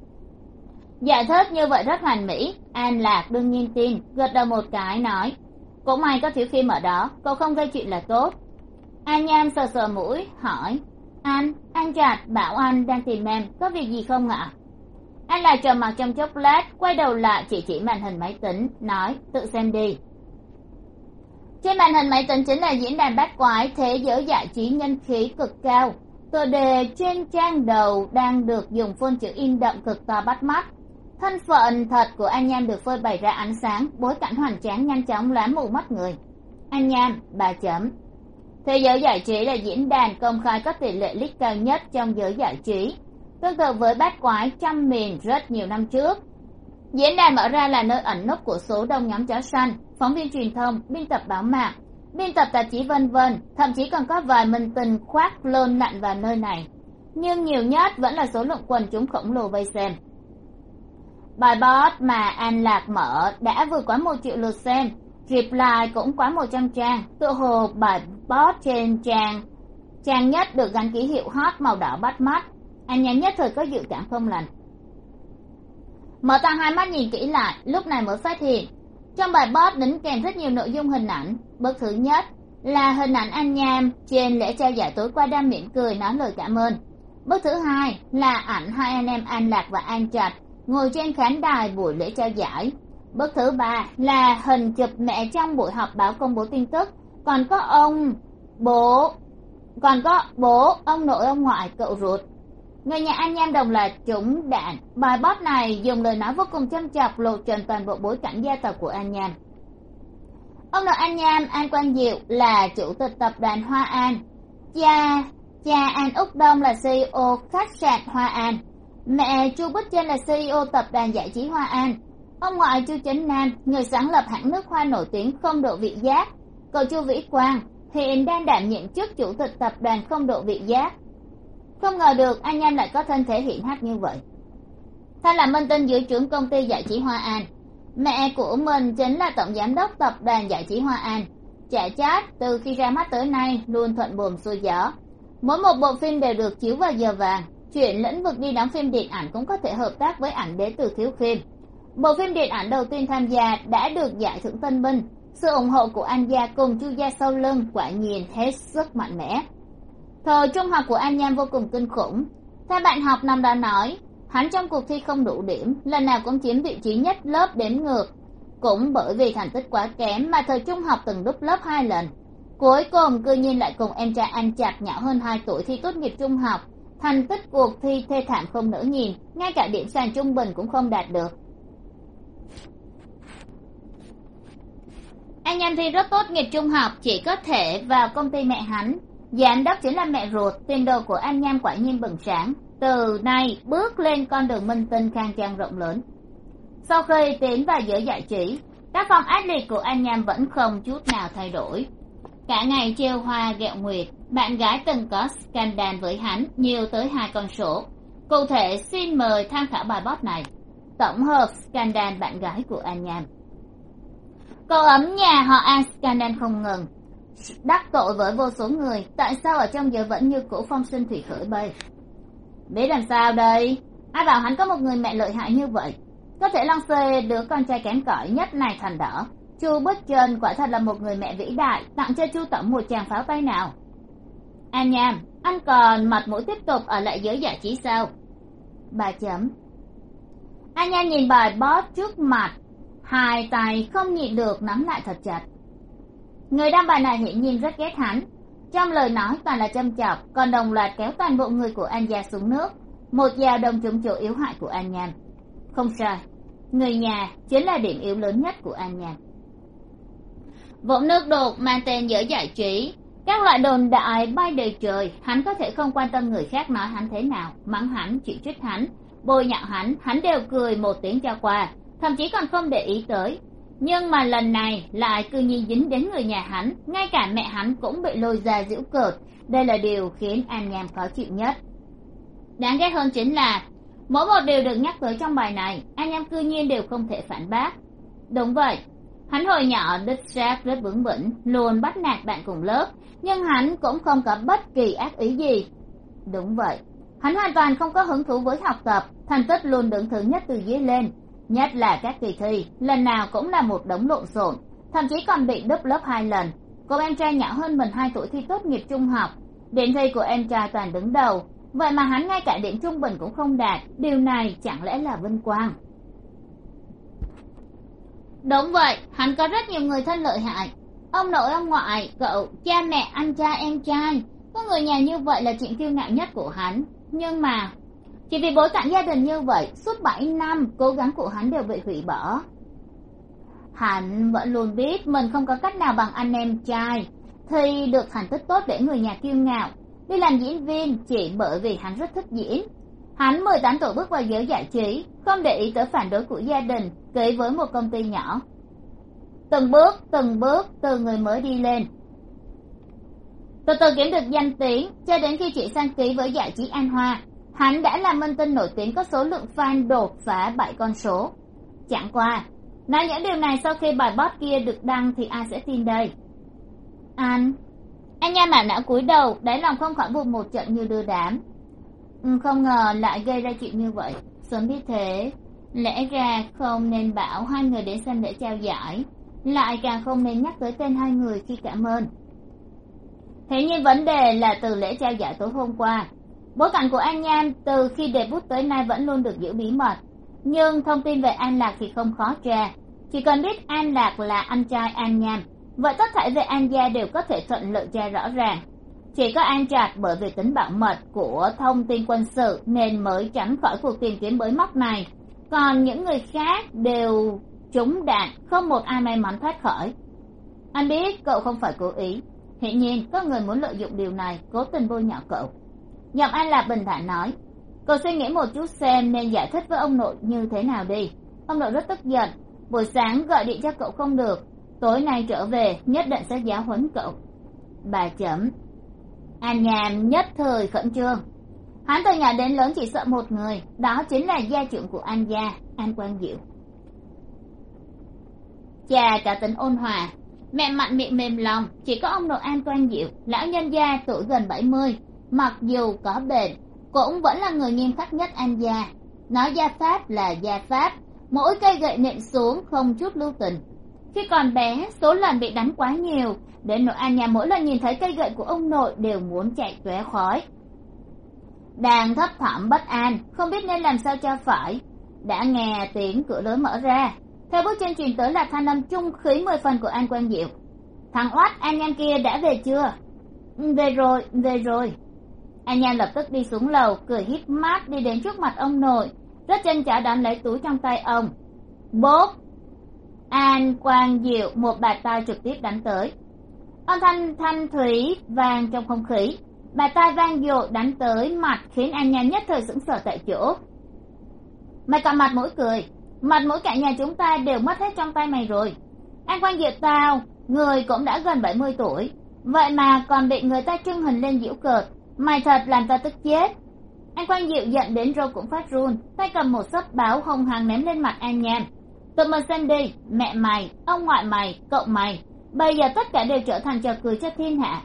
Giải thích như vậy rất hoàn mỹ. An Lạc đương nhiên tin, gật đầu một cái nói, cũng may có Thiếu Khiêm ở đó, cậu không gây chuyện là tốt. An Nham sờ sờ mũi hỏi, anh Trạch bảo anh đang tìm em, có việc gì không ạ? Anh Lạc trầm mặc trong chốc lát, quay đầu lại chỉ màn hình máy tính, nói, tự xem đi. Trên màn hình máy tính chính là diễn đàn bát quái thế giới giải trí nhân khí cực cao. Tựa đề trên trang đầu đang được dùng phông chữ in đậm cực to bắt mắt. Thân phận thật của An Nham được phơi bày ra ánh sáng, bối cảnh hoành tráng nhanh chóng lóe mù mắt người. An Nham 3 chấm. Thế giới giải trí là diễn đàn công khai có tỷ lệ click cao nhất trong giới giải trí. Tương tự với bát quái trăm miền rất nhiều năm trước, diễn đàn mở ra là nơi ẩn núp của số đông nhóm chó săn, phóng viên truyền thông, biên tập báo mạng, biên tập tạp chí vân vân, thậm chí còn có vài minh tinh khoác lôn lặn vào nơi này. Nhưng nhiều nhất vẫn là số lượng quần chúng khổng lồ vây xem. Bài post mà An Lạc mở đã vượt quá 1 triệu lượt xem, reply cũng quá 100 trang, tựa hồ bài post trên trang nhất được gắn ký hiệu hot màu đỏ bắt mắt. Anh Nham nhất thời có dự cảm không lành. Mở to hai mắt nhìn kỹ lại, lúc này mới phát hiện trong bài post đính kèm rất nhiều nội dung hình ảnh. Bức thứ nhất là hình ảnh An Nham trên lễ trao giải tối qua đang mỉm cười nói lời cảm ơn. Bức thứ hai là ảnh hai anh em An Lạc và An Trạch ngồi trên khán đài buổi lễ trao giải. Bức thứ ba là hình chụp mẹ trong buổi họp báo công bố tin tức, còn có bố, ông nội, ông ngoại, cậu ruột. Người nhà An Nham đồng loạt trúng đạn. Bài post này dùng lời nói vô cùng châm chọc, lộ trần toàn bộ bối cảnh gia tộc của An Nham. Ông nội An Nham, An Quang Diệu, là chủ tịch tập đoàn Hoa An. Cha An Úc Đông là CEO khách sạn Hoa An. Mẹ Chu Bích Trân là CEO tập đoàn giải trí Hoa An. Ông ngoại Chu Chấn Nam, người sáng lập hãng nước hoa nổi tiếng Không Độ Vị Giác. Cậu Chu Vĩ Quang hiện đang đảm nhiệm chức chủ tịch tập đoàn Không Độ Vị Giác. Không ngờ được An Nham lại có thân thể hiển hách như vậy. Thân là minh tinh dưới trướng công ty giải trí Hoa An, mẹ của mình chính là tổng giám đốc tập đoàn giải trí Hoa An. Chả chát từ khi ra mắt tới nay luôn thuận buồm xuôi gió, mỗi một bộ phim đều được chiếu vào giờ vàng. Chuyển lĩnh vực đi đóng phim điện ảnh cũng có thể hợp tác với ảnh đế Từ Thiếu Khiêm. Bộ phim điện ảnh đầu tiên tham gia đã được giải thưởng Tân Binh. Sự ủng hộ của An gia cùng Chu gia sau lưng quả nhiên hết sức mạnh mẽ. Thời trung học của An Nham vô cùng kinh khủng. Theo bạn học năm đó nói, hắn trong cuộc thi không đủ điểm, lần nào cũng chiếm vị trí nhất lớp đếm ngược. Cũng bởi vì thành tích quá kém mà thời trung học từng đúp lớp 2 lần. Cuối cùng cư nhiên lại cùng em trai An Trạch nhỏ hơn 2 tuổi thi tốt nghiệp trung học. Thành tích cuộc thi thê thảm không nỡ nhìn, ngay cả điểm sàn trung bình cũng không đạt được. An Nham thi rất tốt nghiệp trung học, chỉ có thể vào công ty mẹ hắn. Giám đốc chính là mẹ ruột. Tiền đồ của An Nham quả nhiên bừng sáng, từ nay bước lên con đường minh tinh khang trang rộng lớn. Sau khi tiến vào giới giải trí, tác phong ác liệt của An Nham vẫn không chút nào thay đổi. Cả ngày trêu hoa ghẹo nguyệt, bạn gái từng có scandal với hắn nhiều tới 2 con số. Cụ thể xin mời tham khảo bài post này. Tổng hợp scandal bạn gái của An Nham. Cậu ấm nhà họ An scandal không ngừng, đắc tội với vô số người. Tại sao ở trong giới vẫn như cũ phong sinh thủy khởi bây? Biết làm sao đây? Ai bảo hắn có một người mẹ lợi hại như vậy, có thể lăng xê đứa con trai kém cỏi nhất này thành đỏ. Chu Bích Trân quả thật là một người mẹ vĩ đại, tặng cho Chu tổng một tràng pháo tay nào. An Nham, anh còn mặt mũi tiếp tục ở lại giới giải trí sao? 3 chấm. An Nham nhìn bài post trước mặt, hai tay không nhịn được nắm lại thật chặt. Người đăng bài này hiển nhiên rất ghét hắn, trong lời nói toàn là châm chọc, còn đồng loạt kéo toàn bộ người của An gia xuống nước, một dao đâm trúng chỗ yếu hại của An Nham. Không sai, người nhà chính là điểm yếu lớn nhất của An Nham. Vũng nước đục mang tên giới giải trí, các loại đồn đại bay đầy trời. Hắn có thể không quan tâm người khác nói hắn thế nào, mắng hắn, chỉ trích hắn, bôi nhạo hắn đều cười một tiếng cho qua, thậm chí còn không để ý tới. Nhưng mà lần này lại cư nhiên dính đến người nhà hắn, ngay cả mẹ hắn cũng bị lôi ra giễu cợt. Đây là điều khiến An Nham khó chịu nhất. Đáng ghét hơn chính là mỗi một điều được nhắc tới trong bài này, An Nham cư nhiên đều không thể phản bác. Đúng vậy, hắn hồi nhỏ đích xác rất bướng bỉnh, luôn bắt nạt bạn cùng lớp, nhưng hắn cũng không có bất kỳ ác ý gì. Đúng vậy, hắn hoàn toàn không có hứng thú với học tập, thành tích luôn đứng thứ nhất từ dưới lên, nhất là các kỳ thi, lần nào cũng là một đống lộn xộn, thậm chí còn bị đúp lớp 2 lần. Cô em trai nhỏ hơn mình 2 tuổi thi tốt nghiệp trung học, điểm thi của em trai toàn đứng đầu, vậy mà hắn ngay cả điểm trung bình cũng không đạt, điều này chẳng lẽ là vinh quang? Đúng vậy, hắn có rất nhiều người thân lợi hại, ông nội ông ngoại, cậu, cha mẹ, anh trai, em trai, có người nhà như vậy là chuyện kiêu ngạo nhất của hắn. Nhưng mà chỉ vì bối cảnh gia đình như vậy, suốt 7 năm cố gắng của hắn đều bị hủy bỏ. Hắn vẫn luôn biết mình không có cách nào bằng anh em trai thì được thành tích tốt để người nhà kiêu ngạo, đi làm diễn viên chỉ bởi vì hắn rất thích diễn. Hắn 18 tuổi bước vào giới giải trí, không để ý tới phản đối của gia đình, ký với một công ty nhỏ. Từng bước từ người mới đi lên, từ từ kiếm được danh tiếng, cho đến khi chị sang ký với giải trí An Hoa, hắn đã là minh tinh nổi tiếng có số lượng fan đột phá 7 con số. Chẳng qua, nói những điều này sau khi bài post kia được đăng thì ai sẽ tin đây? Anh Nham mạn não cúi đầu, đáy lòng không khỏi buồn một trận như đưa đám. Không ngờ lại gây ra chuyện như vậy. Sớm biết thế, lẽ ra không nên bảo 2 người đến xem lễ trao giải, lại càng không nên nhắc tới tên 2 người khi cảm ơn. Thế nhưng vấn đề là từ lễ trao giải tối hôm qua, bối cảnh của An Nham từ khi debut tới nay vẫn luôn được giữ bí mật, nhưng thông tin về An Lạc thì không khó tra. Chỉ cần biết An Lạc là anh trai An Nham, vậy tất thảy về An gia đều có thể thuận lợi tra rõ ràng. Chỉ có An Trạch bởi vì tính bảo mật của thông tin quân sự nên mới tránh khỏi cuộc tìm kiếm bới móc này, còn những người khác đều trúng đạn, không một ai may mắn thoát khỏi. Anh biết cậu không phải cố ý, hiển nhiên có người muốn lợi dụng điều này cố tình bôi nhọ cậu. Giọng An Lạc bình thản nói, cậu suy nghĩ một chút xem nên giải thích với ông nội như thế nào đi. Ông nội rất tức giận, buổi sáng gọi điện cho cậu không được, tối nay trở về nhất định sẽ giáo huấn cậu. 3 chấm. An Nham nhất thời khẩn trương. Hắn từ nhỏ đến lớn chỉ sợ một người, đó chính là gia trưởng của An gia, An Quang Diệu. Cha cả tính ôn hòa, mẹ mạnh miệng mềm lòng, chỉ có ông nội An Quang Diệu, lão nhân gia tuổi gần 70, mặc dù có bệnh cũng vẫn là người nghiêm khắc nhất An gia. Nói gia pháp là gia pháp, mỗi cây gậy nện xuống không chút lưu tình. Khi còn bé, số lần bị đánh quá nhiều, đến nỗi An Nham mỗi lần nhìn thấy cây gậy của ông nội đều muốn chạy tóe khói. Đang thấp thỏm bất an, không biết nên làm sao cho phải, đã nghe tiếng cửa lớn mở ra. Theo bước chân truyền tới là thanh âm trung khí 10 phần của An Quang Diệu. Thằng oát An Nham kia đã về chưa? Về rồi. An Nham lập tức đi xuống lầu, cười híp mắt đi đến trước mặt ông nội, rất chân chảo đón lấy túi trong tay ông. Bốp! An Quang Diệu một bạt tay trực tiếp đánh tới. Âm thanh thanh thúy vang trong không khí, bà tai vang dội đánh tới mặt khiến An Nham nhất thời sững sờ tại chỗ. Mày còn mặt mũi cười? Mặt mũi cả nhà chúng ta đều mất hết trong tay mày rồi. An Quang Diệu tao, người cũng đã gần 70 tuổi, vậy mà còn bị người ta trưng hình lên giễu cợt, mày thật làm ta tức chết. An Quang Diệu giận đến râu cũng phát run, tay cầm một xấp báo hung hăng ném lên mặt An Nham. Tụi mình xem đi, mẹ mày, ông ngoại mày, cậu mày, bây giờ tất cả đều trở thành trò cười cho thiên hạ.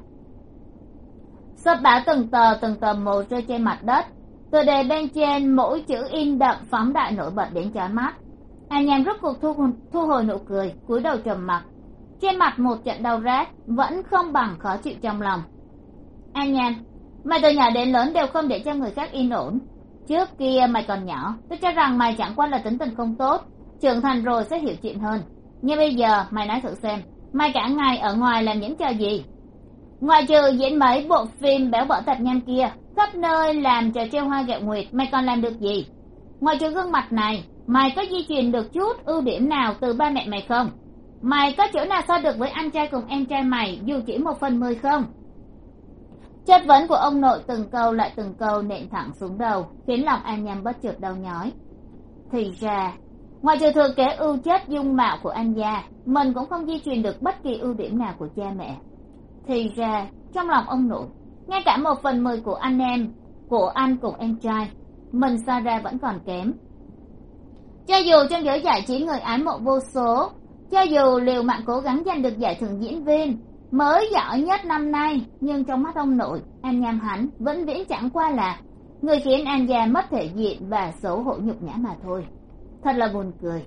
Xấp báo từng tờ một rơi trên mặt đất, tựa đề bên trên mỗi chữ in đậm phóng đại nổi bật đến chói mắt. An Nham rốt cuộc thu hồi nụ cười, cúi đầu trầm mặc, trên mặt một trận đau rát vẫn không bằng khó chịu trong lòng. An Nham, mày từ nhỏ đến lớn đều không để cho người khác yên ổn. Trước kia mày còn nhỏ, tôi cho rằng mày chẳng qua là tính tình không tốt, trưởng thành rồi sẽ hiểu chuyện hơn. Nhưng bây giờ mày nói thử xem, mày cả ngày ở ngoài làm những trò gì? Ngoại trừ diễn mấy bộ phim béo bở tạp nham kia, khắp nơi làm trò trêu hoa ghẹo nguyệt, mày còn làm được gì? Ngoại trừ gương mặt này, mày có di truyền được chút ưu điểm nào từ ba mẹ mày không? Mày có chỗ nào so được với anh trai cùng em trai mày dù chỉ 1/10 không? Chất vấn của ông nội từng câu lại từng câu nện thẳng xuống đầu, khiến lòng An Nham bất chợt đau nhói. Thì ra, ngoài trừ thừa kế ưu chất dung mạo của anh gia, mình cũng không di truyền được bất kỳ ưu điểm nào của cha mẹ. Thì ra, trong lòng ông nội, ngay cả 1/10 của anh em, của anh cùng em trai, mình so ra vẫn còn kém. Cho dù trong giới giải trí người ái mộ vô số, cho dù liều mạng cố gắng giành được giải thưởng diễn viên mới giỏi nhất năm nay, nhưng trong mắt ông nội, An Nham hắn vẫn viễn chẳng qua là người khiến An gia mất thể diện và xấu hổ nhục nhã mà thôi. Thật là buồn cười.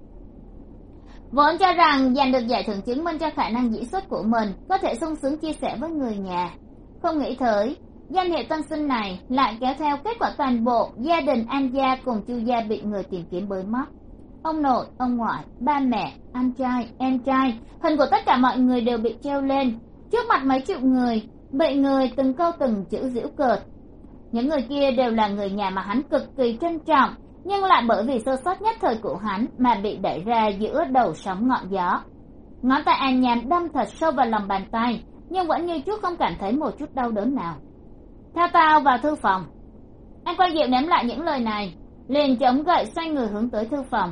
Vốn cho rằng giành được giải thưởng chứng minh cho khả năng diễn xuất của mình, có thể sung sướng chia sẻ với người nhà. Không nghĩ tới, danh hiệu tân sinh này lại kéo theo kết quả toàn bộ gia đình An gia cùng Chu gia bị người tìm kiếm bới móc. Ông nội, ông ngoại, ba mẹ, anh trai, em trai, hình của tất cả mọi người đều bị treo lên trước mặt mấy triệu người, bị người từng câu từng chữ giễu cợt. Những người kia đều là người nhà mà hắn cực kỳ trân trọng, nhưng lại bởi vì sơ sót nhất thời của hắn mà bị đẩy ra giữa đầu sóng ngọn gió. Ngón tay An Nham đâm thật sâu vào lòng bàn tay, nhưng vẫn như trước không cảm thấy một chút đau đớn nào. Theo tao vào thư phòng. An Quang Diệu ném lại những lời này, liền chống gậy xoay người hướng tới thư phòng.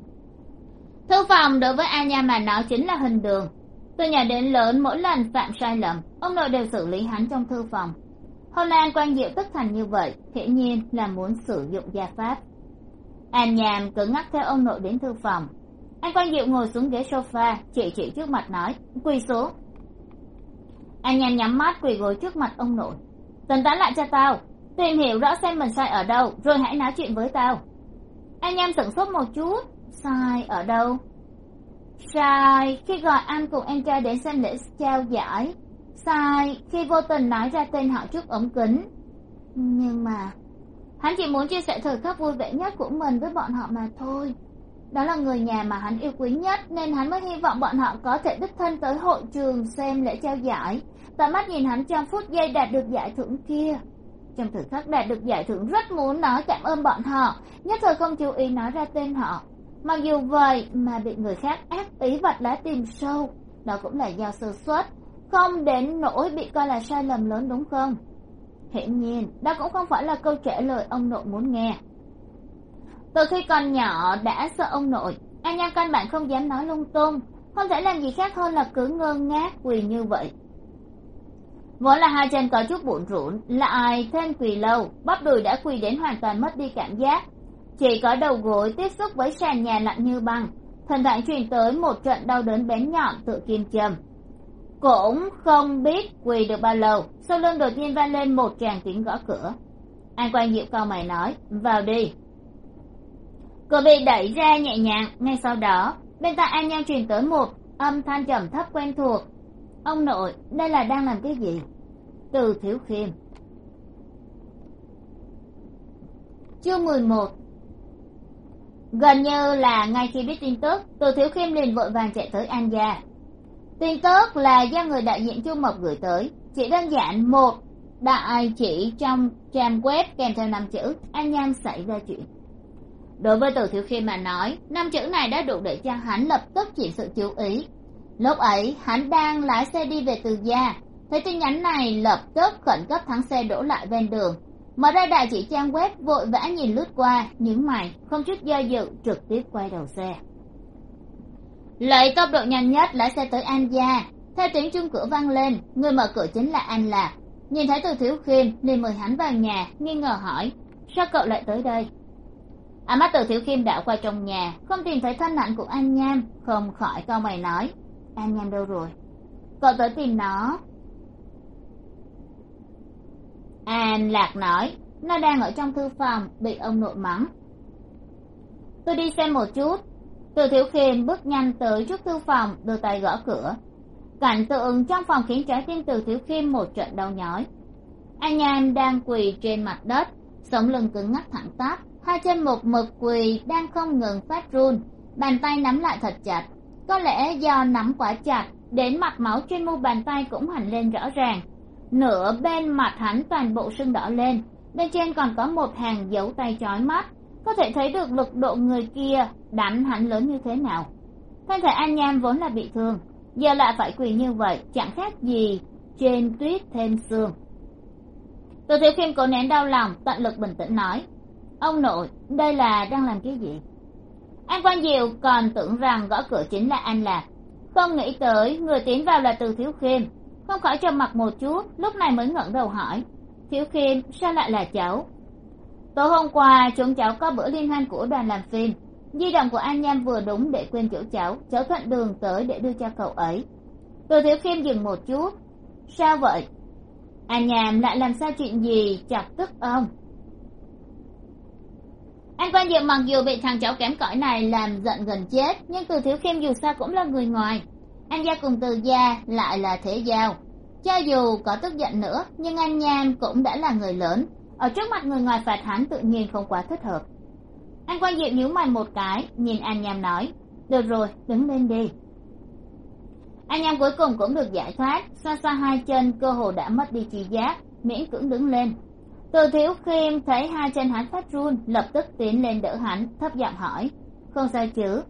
Thư phòng đối với An Nham mà nói chính là hình đường. Từ nhỏ đến lớn mỗi lần phạm sai lầm, ông nội đều xử lý hắn trong thư phòng. Hôm nay An Quang Diệu tức thành như vậy, hiển nhiên là muốn sử dụng gia pháp. An Nham cứ ngắt theo ông nội đến thư phòng. An Quang Diệu ngồi xuống ghế sofa, chỉ trước mặt nói, quỳ xuống. An Nham nhắm mắt quỳ gối trước mặt ông nội. Tỉnh táo lại cho tao, tìm hiểu rõ xem mình sai ở đâu, rồi hãy nói chuyện với tao. An Nham sửng sốt một chút. Sai ở đâu? Sai khi gọi anh cùng em trai đến xem lễ trao giải. Sai khi vô tình nói ra tên họ trước ống kính. Nhưng mà hắn chỉ muốn chia sẻ thời khắc vui vẻ nhất của mình với bọn họ mà thôi. Đó là người nhà mà hắn yêu quý nhất, nên hắn mới hy vọng bọn họ có thể đích thân tới hội trường xem lễ trao giải, tận mắt nhìn hắn trong phút giây đạt được giải thưởng kia. Trong thời khắc đạt được giải thưởng rất muốn nói cảm ơn bọn họ, nhất thời không chú ý nói ra tên họ. Mặc dù vậy mà bị người khác ác ý vạch lá tìm sâu, đó cũng là do sơ suất, không đến nỗi bị coi là sai lầm lớn đúng không? Hiển nhiên, đó cũng không phải là câu trả lời ông nội muốn nghe. Từ khi còn nhỏ đã sợ ông nội, An Nham căn bản không dám nói lung tung, không thể làm gì khác hơn là cứ ngơ ngác quỳ như vậy. Vốn là hai chân có chút bủn rủn, lại thêm quỳ lâu, bắp đùi đã quỳ đến hoàn toàn mất đi cảm giác. Chỉ có đầu gối tiếp xúc với sàn nhà lạnh như băng, thần thoảng truyền tới một trận đau đớn bén nhọn tựa kim châm. Cũng không biết quỳ được bao lâu, sau lưng đột nhiên vang lên một tràng tiếng gõ cửa. An Quang Diệu cau mày nói, vào đi. Cửa bị đẩy ra nhẹ nhàng, ngay sau đó bên tai An Nham truyền tới một âm thanh trầm thấp quen thuộc. Ông nội, đây là đang làm cái gì? Từ Thiếu Khiêm. Chương 11. Gần như là ngay khi biết tin tức, Từ Thiếu Khiêm liền vội vàng chạy tới An gia. Tin tức là do người đại diện Chu Mộc gửi tới, chỉ đơn giản một đại chỉ trong trang web kèm theo 5 chữ An Nham xảy ra chuyện. Đối với Từ Thiếu Khiêm mà nói, 5 chữ này đã đủ để cho hắn lập tức chuyển sự chú ý. Lúc ấy hắn đang lái xe đi về Từ Gia, thấy tin nhắn này lập tức khẩn cấp thắng xe đổ lại ven đường, mở ra đại chỉ trang web vội vã nhìn lướt qua, nhướng mày không chút do dự trực tiếp quay đầu xe, lấy tốc độ nhanh nhất lái xe tới An Gia. Theo tiếng chuông cửa vang lên, người mở cửa chính là An Lạc. Nhìn thấy Từ Thiếu Khiêm liền mời hắn vào nhà, nghi ngờ hỏi sao cậu lại tới đây. Ánh mắt Từ Thiếu Khiêm đảo qua trong nhà, không tìm thấy thân ảnh của An Nham, không khỏi cau mày nói An Nham đâu rồi? Cậu tới tìm nó. An Lạc nói nó đang ở trong thư phòng bị ông nội mắng. Tôi đi xem một chút. Từ Thiếu Khiêm bước nhanh tới trước thư phòng, đưa tay gõ cửa. Cảnh tượng trong phòng khiến trái tim Từ Thiếu Khiêm một trận đau nhói. An Nham đang quỳ trên mặt đất, sống lưng cứng ngắc thẳng tắp, hai chân một mực quỳ đang không ngừng phát run, bàn tay nắm lại thật chặt. Có lẽ do nắm quá chặt đến mặt máu trên mu bàn tay cũng hằn lên rõ ràng, nửa bên mặt hắn toàn bộ sưng đỏ lên, bên trên còn có một hàng dấu tay chói mắt, có thể thấy được lực độ người kia đánh hắn lớn như thế nào. Thân thể An Nham vốn là bị thương, giờ lại phải quỳ như vậy, chẳng khác gì trên tuyết thêm sương. Từ Thiếu Khiêm cố nén đau lòng, tận lực bình tĩnh nói ông nội, đây là đang làm cái gì? An Quang Diệu còn tưởng rằng gõ cửa chính là An Lạc, không nghĩ tới người tiến vào là Từ Thiếu Khiêm, không khỏi trầm mặc một chút, lúc này mới ngẩng đầu hỏi Thiếu Khiêm, sao lại là cháu? Tối hôm qua chúng cháu có bữa liên hoan của đoàn làm phim, di động của An Nham vừa đúng để quên chỗ cháu thuận đường tới để đưa cho cậu ấy. Từ Thiếu Khiêm dừng một chút. Sao vậy? An Nham lại làm sao chuyện gì chọc tức ông? An Quang Diệu mặc dù bị thằng cháu kém cỏi này làm giận gần chết, nhưng Từ Thiếu Khiêm dù sao cũng là người ngoài. An gia cùng Từ gia lại là thế giao, cho dù có tức giận nữa nhưng An Nham cũng đã là người lớn, ở trước mặt người ngoài phạt hắn tự nhiên không quá thích hợp. An Quang Diệu nhíu mày một cái, nhìn An Nham nói được rồi, đứng lên đi. An Nham cuối cùng cũng được giải thoát, xoa xoa hai chân cơ hồ đã mất đi trí giác, miễn cưỡng đứng lên. Từ Thiếu Khiêm thấy hai chân hắn phát run, lập tức tiến lên đỡ hắn, thấp giọng hỏi không sao chứ?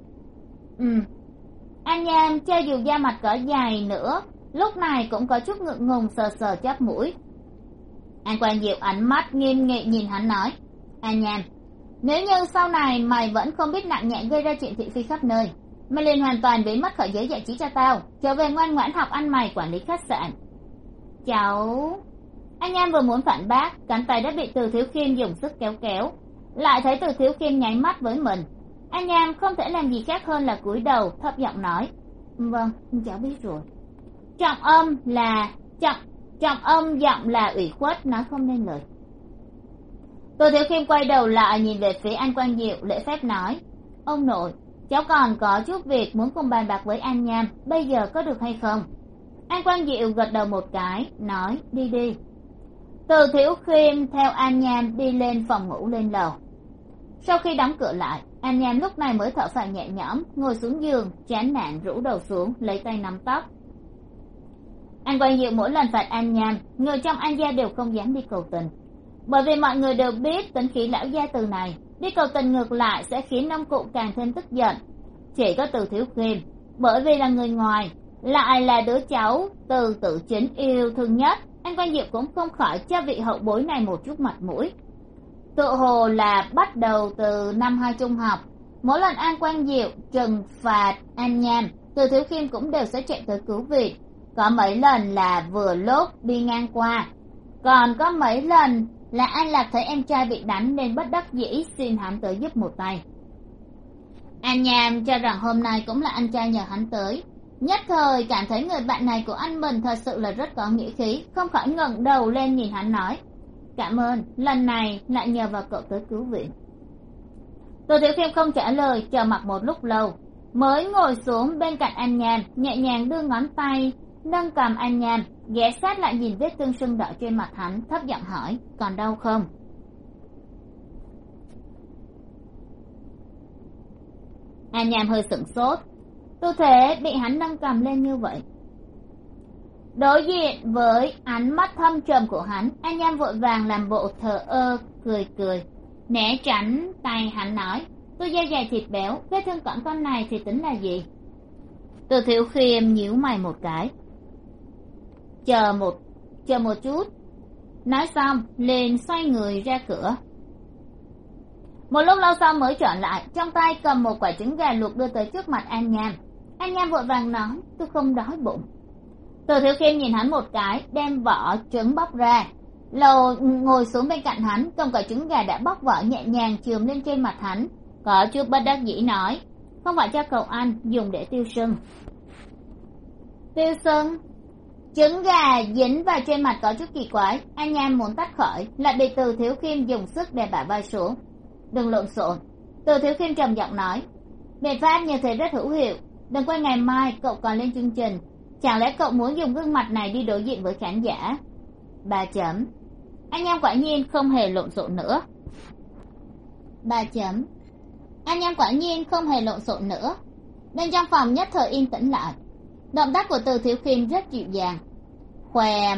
An Nham cho dù da mặt cỡ dài nữa lúc này cũng có chút ngượng ngùng, sờ sờ chóp mũi. An Quang Diệu ánh mắt nghiêm nghị nhìn hắn nói An Nham, nếu như sau này mày vẫn không biết nặng nhẹ gây ra chuyện thị phi khắp nơi, mày liền hoàn toàn biến mất khỏi giới giải trí cho tao, trở về ngoan ngoãn học ăn mày quản lý khách sạn. Cháu... An Nham vừa muốn phản bác, cánh tay đã bị Từ Thiếu Khiêm dùng sức kéo kéo, lại thấy Từ Thiếu Khiêm nháy mắt với mình. An Nham không thể làm gì khác hơn là cúi đầu thấp giọng nói vâng, cháu biết rồi. Trọng âm giọng là ủy khuất, nói không nên lời. Từ Thiếu Khiêm quay đầu lại nhìn về phía An Quang Diệu, lễ phép nói ông nội, cháu còn có chút việc muốn cùng bàn bạc với An Nham, bây giờ có được hay không? An Quang Diệu gật đầu một cái, nói đi đi. Từ Thiếu Khiêm theo An Nham đi lên phòng ngủ lên lầu. Sau khi đóng cửa lại, An Nham lúc này mới thở phào nhẹ nhõm, ngồi xuống giường, chán nản rũ đầu xuống, lấy tay nắm tóc. An Quang Diệu mỗi lần phạt An Nham, người trong An gia đều không dám đi cầu tình, bởi vì mọi người đều biết tính khí lão gia Từ này, đi cầu tình ngược lại sẽ khiến ông cụ càng thêm tức giận. Chỉ có Từ Thiếu Khiêm, bởi vì là người ngoài, lại là đứa cháu Từ Tử Chính yêu thương nhất, An Quang Diệu cũng không khỏi cho vị hậu bối này một chút mặt mũi. Tự hồ là bắt đầu từ năm 2 trung học, mỗi lần An Quang Diệu trừng phạt An Nham, Từ Thiếu Khiêm cũng đều sẽ chạy tới cứu viện. Có mấy lần là vừa lúc đi ngang qua, còn có mấy lần là An Lạc thấy em trai bị đánh nên bất đắc dĩ xin hắn tới giúp một tay. An Nham cho rằng hôm nay cũng là anh trai nhờ hắn tới, nhất thời cảm thấy người bạn này của anh mình thật sự là rất có nghĩa khí, không khỏi ngẩng đầu lên nhìn hắn nói cảm ơn, lần này lại nhờ vào cậu tới cứu viện. Từ Thiếu Khiêm không trả lời, chờ mặc một lúc lâu mới ngồi xuống bên cạnh An Nham, nhẹ nhàng đưa ngón tay nâng cầm An Nham, ghé sát lại nhìn vết thương sưng đỏ trên mặt hắn, thấp giọng hỏi còn đau không? An Nham hơi sửng sốt, tư thế bị hắn nâng cầm lên như vậy. Đối diện với ánh mắt thâm trầm của hắn, An Nham vội vàng làm bộ thờ ơ, cười cười, né tránh tay hắn nói tôi da dày thịt béo, vết thương cỏn con này thì tính là gì? Từ Thiếu Khiêm nhíu mày một cái. Chờ một chút. Nói xong liền xoay người ra cửa. Một lúc lâu sau mới trở lại, trong tay cầm một quả trứng gà luộc đưa tới trước mặt An Nham. An Nham vội vàng nói, tôi không đói bụng. Từ Thiếu Khiêm nhìn hắn một cái, đem vỏ trứng bóc ra. Lầu ngồi xuống bên cạnh hắn, cầm quả trứng gà đã bóc vỏ nhẹ nhàng chườm lên trên mặt hắn, có chút bất đắc dĩ nói, không phải cho cậu ăn, dùng để tiêu sưng. Tiêu sưng? Trứng gà dính vào trên mặt có chút kỳ quái. An Nham muốn tách khỏi, lại bị Từ Thiếu Khiêm dùng sức đè bả vai xuống. Đừng lộn xộn. Từ Thiếu Khiêm trầm giọng nói, biện pháp như thế rất hữu hiệu. Đừng quên ngày mai cậu còn lên chương trình. Chẳng lẽ cậu muốn dùng gương mặt này đi đối diện với khán giả? 3 chấm. An Nham quả nhiên không hề lộn xộn nữa. 3 chấm. An Nham quả nhiên không hề lộn xộn nữa. Bên trong phòng nhất thời yên tĩnh lại. Động tác của Từ Thiếu Khiêm rất dịu dàng. Khóe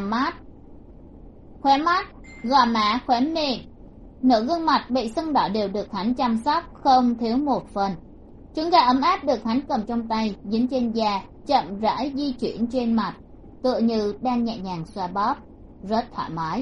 mắt, gò má, khóe miệng, nửa gương mặt bị sưng đỏ đều được hắn chăm sóc không thiếu một phần. Trứng gà ấm áp được hắn cầm trong tay, dính trên da, chậm rãi di chuyển trên mặt, tựa như đang nhẹ nhàng xoa bóp, rất thoải mái.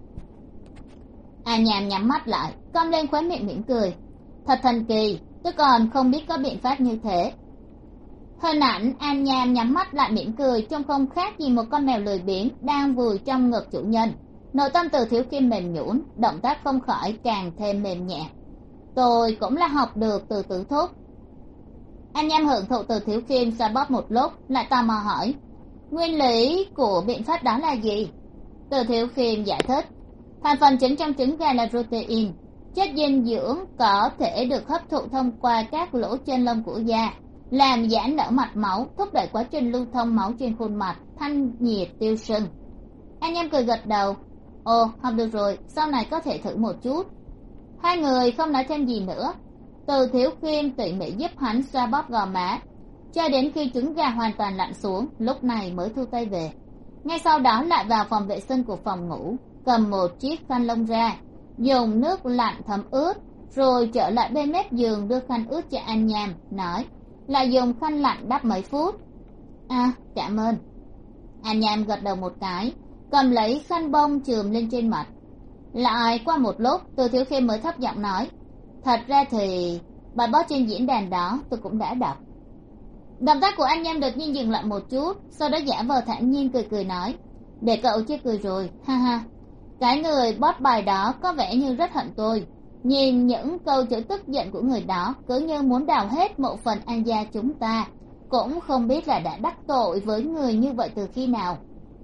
An Nham nhắm mắt lại, cong lên khóe miệng mỉm cười. Thật thần kỳ, tôi còn không biết có biện pháp như thế. Hình ảnh An Nham nhắm mắt lại mỉm cười, trông không khác gì một con mèo lười biếng đang vùi trong ngực chủ nhân. Nội tâm Từ Thiếu Khiêm mềm nhũn, động tác không khỏi càng thêm mềm nhẹ. Tôi cũng là học được từ Tử Thúc. An Nham hưởng thụ Từ Thiếu Khiêm xoa bóp một lúc, lại tò mò hỏi, nguyên lý của biện pháp đó là gì? Từ Thiếu Khiêm giải thích, thành phần chính trong trứng gà là protein, chất dinh dưỡng có thể được hấp thụ thông qua các lỗ chân lông của da, làm giãn nở mạch máu, thúc đẩy quá trình lưu thông máu trên khuôn mặt, thanh nhiệt tiêu sưng. An Nham cười gật đầu. Ồ, học được rồi, sau này có thể thử một chút. Hai người không nói thêm gì nữa. Từ Thiếu Khiêm tỉ mỉ giúp hắn xoa bóp gò má, cho đến khi trứng gà hoàn toàn lặn xuống, lúc này mới thu tay về. Ngay sau đó lại vào phòng vệ sinh của phòng ngủ, cầm một chiếc khăn lông ra, dùng nước lạnh thấm ướt, rồi trở lại bên mép giường đưa khăn ướt cho An Nham, nói, lại dùng khăn lạnh đắp mấy phút. À, cảm ơn. An Nham gật đầu một cái, cầm lấy khăn bông chườm lên trên mặt. Lại qua một lúc, Từ Thiếu Khiêm mới thấp giọng nói, thật ra thì bài post trên diễn đàn đó tôi cũng đã đọc. Động tác của An Nham đột nhiên dừng lại một chút, sau đó giả vờ thản nhiên cười cười nói, để cậu chê cười rồi, ha ha. Cái người post bài đó có vẻ như rất hận tôi. Nhìn những câu chửi tức giận của người đó, cứ như muốn đào hết một phần An gia chúng ta, cũng không biết là đã đắc tội với người như vậy từ khi nào.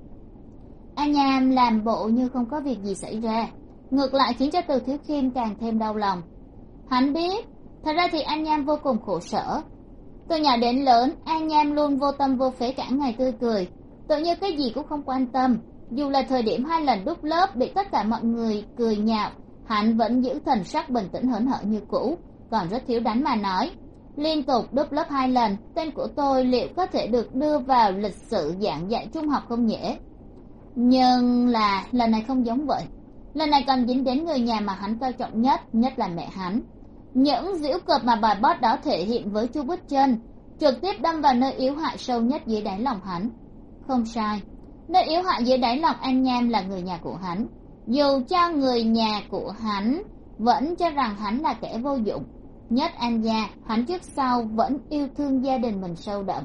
An Nham làm bộ như không có việc gì xảy ra, ngược lại khiến cho Từ Thiếu Khiêm càng thêm đau lòng. Hắn biết, thật ra thì An Nham vô cùng khổ sở. Từ nhỏ đến lớn, An Nham luôn vô tâm vô phế, cả ngày tươi cười, tự như cái gì cũng không quan tâm. Dù là thời điểm 2 lần đúp lớp bị tất cả mọi người cười nhạo, hắn vẫn giữ thần sắc bình tĩnh hớn hở như cũ, còn rất thiếu đánh mà nói, liên tục đúp lớp 2 lần, tên của tôi liệu có thể được đưa vào lịch sử giảng dạy trung học không nhỉ? Nhưng là lần này không giống vậy. Lần này còn dính đến người nhà mà hắn coi trọng nhất, nhất là mẹ hắn. Những giễu cợt mà bài post đó thể hiện với Chu Bích Chân trực tiếp đâm vào nơi yếu hại sâu nhất dưới đáy lòng hắn. Không sai, nơi yếu hại dưới đáy lòng An Nham là người nhà của hắn. Dù cho người nhà của hắn vẫn cho rằng hắn là kẻ vô dụng, nhất An gia, hắn trước sau vẫn yêu thương gia đình mình sâu đậm.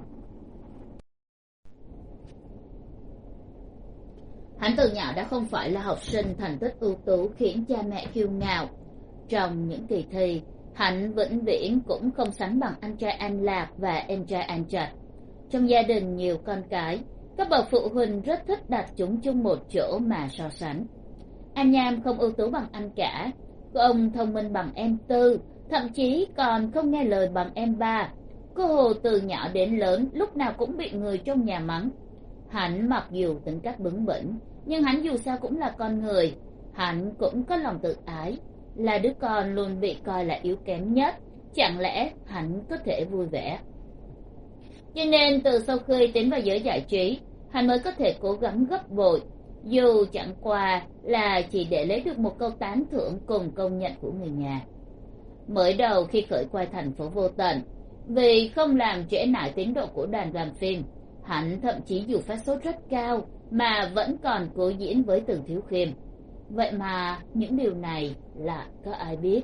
Hắn từ nhỏ đã không phải là học sinh thành tích ưu tú khiến cha mẹ kiêu ngạo. Trong những kỳ thi, hắn vĩnh viễn cũng không sánh bằng anh trai An Lạc và em trai An Trạch. Trong gia đình nhiều con cái, các bậc phụ huynh rất thích đặt chúng chung một chỗ mà so sánh. An Nham không ưu tú bằng anh cả, cô ông thông minh bằng em Tư, thậm chí còn không nghe lời bằng em Ba. Cô Hồ từ nhỏ đến lớn lúc nào cũng bị người trong nhà mắng. Hắn mặc dù tính cách bướng bỉnh, nhưng hắn dù sao cũng là con người. Hắn cũng có lòng tự ái, là đứa con luôn bị coi là yếu kém nhất. Chẳng lẽ hắn có thể vui vẻ? Cho nên từ sau khi tiến vào giới giải trí, hắn mới có thể cố gắng gấp bội, dù chẳng qua là chỉ để lấy được một câu tán thưởng cùng công nhận của người nhà. Mới đầu khi khởi quay Thành Phố Vô Tận, Vì không làm trễ nải tiến độ của đoàn làm phim, hắn thậm chí dù phát sốt rất cao mà vẫn còn cố diễn với Từ Thiếu Khiêm. Vậy mà những điều này là có ai biết?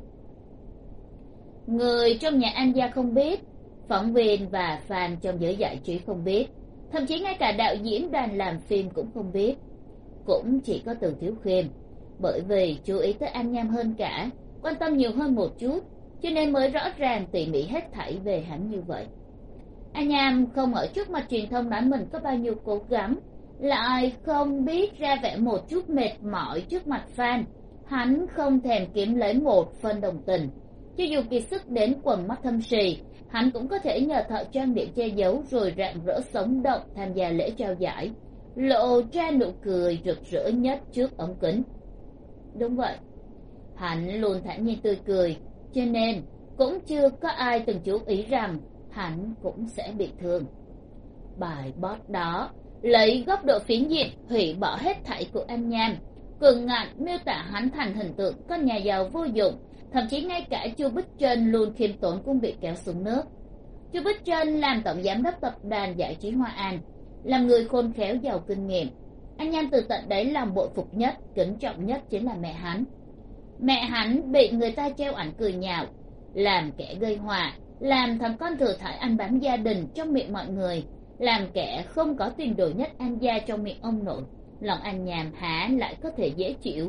Người trong nhà An Gia không biết, phóng viên và fan trong giới giải trí không biết, thậm chí ngay cả đạo diễn đoàn làm phim cũng không biết. Cũng chỉ có Từ Thiếu Khiêm, bởi vì chú ý tới An Nham hơn cả, quan tâm nhiều hơn một chút, cho nên mới rõ ràng tỉ mỉ hết thảy về hắn như vậy. An Nham không ở trước mặt truyền thông nói mình có bao nhiêu cố gắng, lại không biết ra vẻ một chút mệt mỏi trước mặt fan. Hắn không thèm kiếm lấy một phân đồng tình, cho dù kiệt sức đến quầng mắt thâm sì, hắn cũng có thể nhờ thợ trang điểm che giấu rồi rạng rỡ sống động tham gia lễ trao giải, lộ ra nụ cười rực rỡ nhất trước ống kính. Đúng vậy, hắn luôn thản nhiên tươi cười, cho nên cũng chưa có ai từng chú ý rằng hắn cũng sẽ bị thương. Bài post đó lấy góc độ phiến diện hủy bỏ hết thảy của An Nham, cường ngạnh miêu tả hắn thành hình tượng con nhà giàu vô dụng, thậm chí ngay cả Chu Bích Trân luôn khiêm tốn cũng bị kéo xuống nước. Chu Bích Trân làm tổng giám đốc tập đoàn giải trí Hoa An, làm người khôn khéo giàu kinh nghiệm. An Nham từ tận đáy lòng bội phục nhất, kính trọng nhất chính là mẹ hắn. Mẹ hắn bị người ta treo ảnh cười nhạo, làm kẻ gây họa, làm thằng con thừa thãi ăn bám gia đình trong miệng mọi người, làm kẻ không có tiền đồ nhất An gia trong miệng ông nội. Lòng An Nham há lại có thể dễ chịu?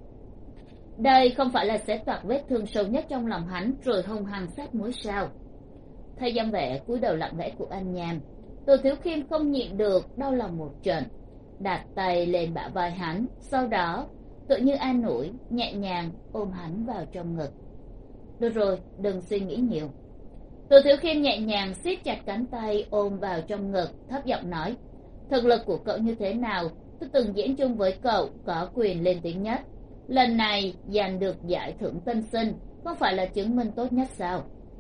Đây không phải là sẽ toạc vết thương sâu nhất trong lòng hắn rồi hung hăng sát muối sao? Thấy dáng vẻ cúi đầu lặng lẽ của An Nham, Từ Thiếu Khiêm không nhịn được đau lòng một trận, đặt tay lên bả vai hắn, sau đó tự như an ủi, nhẹ nhàng ôm hắn vào trong ngực. Được rồi, đừng suy nghĩ nhiều. Từ Thiếu Khiêm nhẹ nhàng siết chặt cánh tay ôm vào trong ngực, thấp giọng nói, thực lực của cậu như thế nào, tôi từng diễn chung với cậu, có quyền lên tiếng nhất. Lần này giành được giải thưởng tân sinh, không phải là chứng minh tốt nhất sao?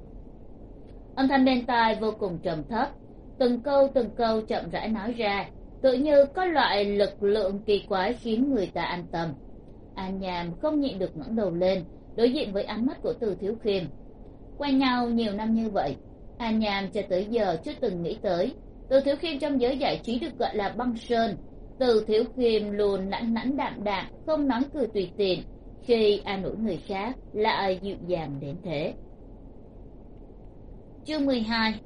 Âm thanh bên tai vô cùng trầm thấp, từng câu chậm rãi nói ra, tự như có loại lực lượng kỳ quái khiến người ta an tâm. An Nham không nhịn được ngẩng đầu lên, đối diện với ánh mắt của Từ Thiếu Khiêm. Quen nhau nhiều năm như vậy, An Nham cho tới giờ chưa từng nghĩ tới Từ Thiếu Khiêm trong giới giải trí được gọi là băng sơn. Từ Thiếu Khiêm luôn lãnh lãnh đạm đạm, không nói cười tùy tiện, khi an ủi người khác lại dịu dàng đến thế. Chương 12.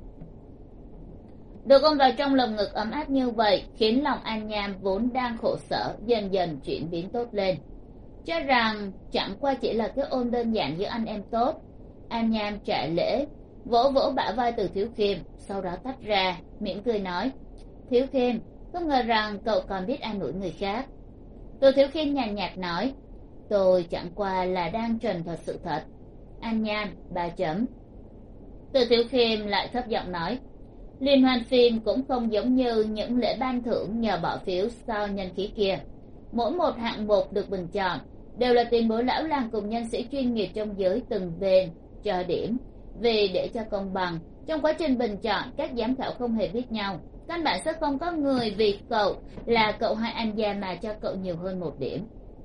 Được ôm vào trong lồng ngực ấm áp như vậy khiến lòng An Nham vốn đang khổ sở dần dần chuyển biến tốt lên. Cho rằng chẳng qua chỉ là cái ôm đơn giản giữa anh em tốt, An Nham trả lễ, vỗ vỗ bả vai Từ Thiếu Khiêm, sau đó tách ra, mỉm cười nói, Thiếu Khiêm, không ngờ rằng cậu còn biết an ủi người khác. Từ Thiếu Khiêm nhàn nhạt nói, tôi chẳng qua là đang trần thuật sự thật. An Nham, 3 chấm. Từ Thiếu Khiêm lại thấp giọng nói, liên hoan phim cũng không giống như những lễ ban thưởng nhờ bỏ phiếu sao nhân khí kia. Mỗi một hạng mục được bình chọn đều là tiền bối lão làng cùng nhân sĩ chuyên nghiệp trong giới từng bên cho điểm. Vì để cho công bằng, trong quá trình bình chọn các giám khảo không hề biết nhau, căn bản sẽ không có người vì cậu là cậu hai An gia mà cho cậu nhiều hơn 1 điểm.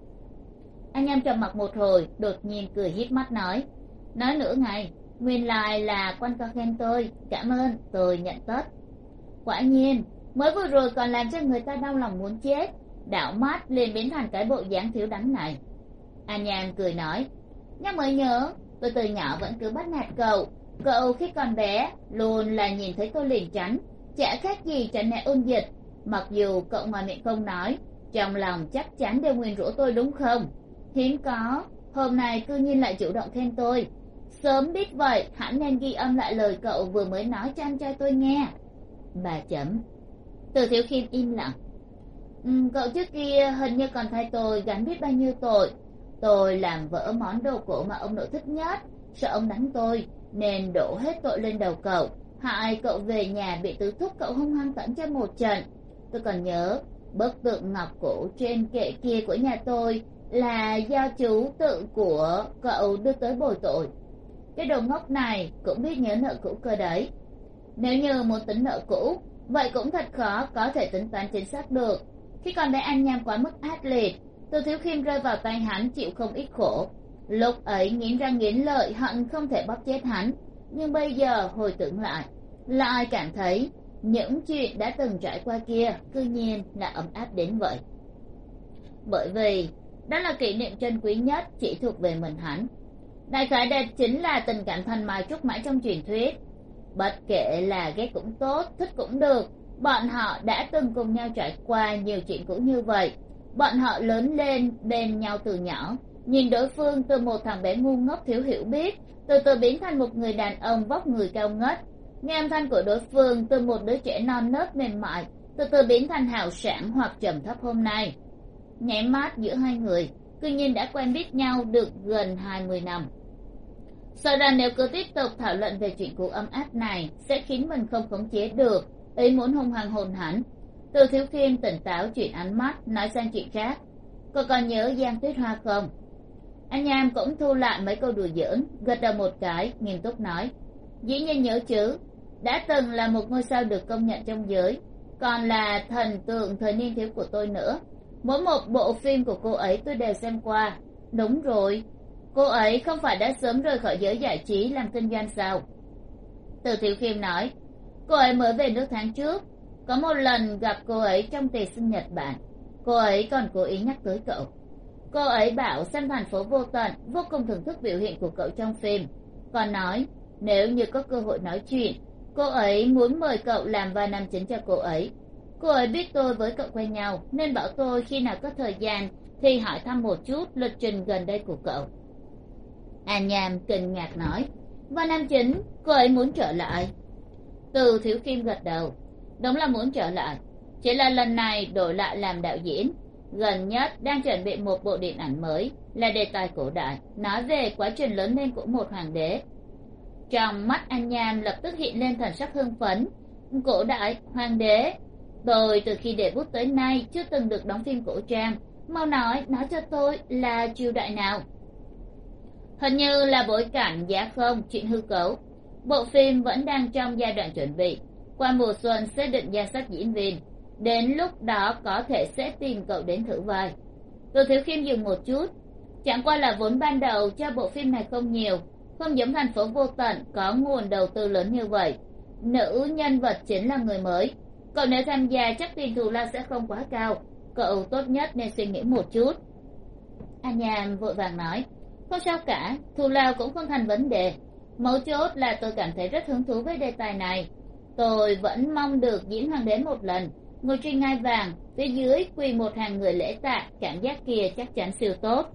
Anh Nham trầm mặc một hồi, đột nhiên cười híp mắt nói nữa ngày, nguyên lai là quan co khen tôi, cảm ơn, tôi nhận tất. Quả nhiên, mới vừa rồi còn làm cho người ta đau lòng muốn chết, đảo mắt liền biến thành cái bộ dáng thiếu đánh này. An Nham cười nói, nhắc mới nhớ, tôi từ nhỏ vẫn cứ bắt nạt cậu khi còn bé luôn là nhìn thấy tôi liền tránh, chả khác gì tránh né ôn dịch. Mặc dù cậu ngoài miệng không nói, trong lòng chắc chắn đều nguyền rủa tôi đúng không? Hiếm có, hôm nay cư nhiên lại chủ động khen tôi. Sớm biết vậy, hẳn nên ghi âm lại lời cậu vừa mới nói cho anh trai tôi nghe. 3 chấm. Từ Thiếu Khiêm im lặng. Cậu trước kia hình như còn thay tôi gánh biết bao nhiêu tội. Tôi làm vỡ món đồ cổ mà ông nội thích nhất, sợ ông đánh tôi nên đổ hết tội lên đầu cậu, hại cậu về nhà bị tứ thúc cậu hung hăng tận cho một trận. Tôi còn nhớ bức tượng ngọc cổ trên kệ kia của nhà tôi là do chú tự của cậu đưa tới bồi tội. Cái đồ ngốc này cũng biết nhớ nợ cũ cơ đấy. Nếu như muốn tính nợ cũ, vậy cũng thật khó có thể tính toán chính xác được. Khi còn bé An Nham quá mức ác liệt, Từ Thiếu Khiêm rơi vào tay hắn chịu không ít khổ. Lúc ấy nghiến răng nghiến lợi hận không thể bóp chết hắn, nhưng bây giờ hồi tưởng lại cảm thấy những chuyện đã từng trải qua kia cư nhiên là ấm áp đến vậy. Bởi vì đó là kỷ niệm trân quý nhất chỉ thuộc về mình hắn. Đại khái đây chính là tình cảm thanh mai trúc mãi trong truyền thuyết. Bất kể là ghét cũng tốt, thích cũng được, bọn họ đã từng cùng nhau trải qua nhiều chuyện cũ như vậy. Bọn họ lớn lên bên nhau từ nhỏ, nhìn đối phương từ một thằng bé ngu ngốc thiếu hiểu biết, từ từ biến thành một người đàn ông vóc người cao ngất. Nghe âm thanh của đối phương từ một đứa trẻ non nớt mềm mại, từ từ biến thành hào sảng hoặc trầm thấp hôm nay. Nháy mắt giữa hai người, cư nhiên đã quen biết nhau được gần 20 năm. Sợ rằng nếu cứ tiếp tục thảo luận về chuyện cũ ấm áp này sẽ khiến mình không khống chế được ý muốn hung hăng hôn hắn. Từ Thiếu Khiêm tỉnh táo chuyển ánh mắt nói sang chuyện khác. Cô còn nhớ Giang Tuyết Hoa không? Anh Nham cũng thu lại mấy câu đùa giỡn, gật đầu một cái nghiêm túc nói, dĩ nhiên nhớ chứ, đã từng là một ngôi sao được công nhận trong giới, còn là thần tượng thời niên thiếu của tôi nữa. Mỗi một bộ phim của cô ấy tôi đều xem qua. Đúng rồi, cô ấy không phải đã sớm rời khỏi giới giải trí làm kinh doanh sao? Từ Thiếu Khiêm nói, cô ấy mới về nước tháng trước, có một lần gặp cô ấy trong tiệc sinh nhật bạn. Cô ấy còn cố ý nhắc tới cậu. Cô ấy bảo xem Thành phố vô tận vô cùng thưởng thức biểu hiện của cậu trong phim, còn nói nếu như có cơ hội nói chuyện, cô ấy muốn mời cậu làm vai nam chính cho cô ấy. Cô ấy biết tôi với cậu quen nhau nên bảo tôi khi nào có thời gian thì hỏi thăm một chút lịch trình gần đây của cậu. An Nham kinh ngạc nói, vai nam chính cô ấy muốn trở lại? Từ Thiếu Kim gật đầu, đúng là muốn trở lại, chỉ là lần này đổi lại làm đạo diễn. Gần nhất đang chuẩn bị một bộ điện ảnh mới, là đề tài cổ đại, nói về quá trình lớn lên của một hoàng đế. Trong mắt An Nham lập tức hiện lên thần sắc hưng phấn. Cổ đại, hoàng đế, tôi từ khi debut tới nay chưa từng được đóng phim cổ trang, mau nói cho tôi là triều đại nào? Hình như là bối cảnh giá không, chuyện hư cấu. Bộ phim vẫn đang trong giai đoạn chuẩn bị, qua mùa xuân sẽ định danh sách diễn viên, đến lúc đó có thể sẽ tìm cậu đến thử vai. Từ Thiếu Khiêm dừng một chút, chẳng qua là vốn ban đầu cho bộ phim này không nhiều, không giống Thành phố vô tận có nguồn đầu tư lớn như vậy. Nữ nhân vật chính là người mới, cậu nếu tham gia chắc tiền thù lao sẽ không quá cao, cậu tốt nhất nên suy nghĩ một chút. An Nham vội vàng nói, không sao cả, thù lao cũng không thành vấn đề, mấu chốt là tôi cảm thấy rất hứng thú với đề tài này. Tôi vẫn mong được diễn hoàng đế một lần, ngồi trên ngai vàng, phía dưới quỳ một hàng người lễ tạ, cảm giác kia chắc chắn siêu tốt.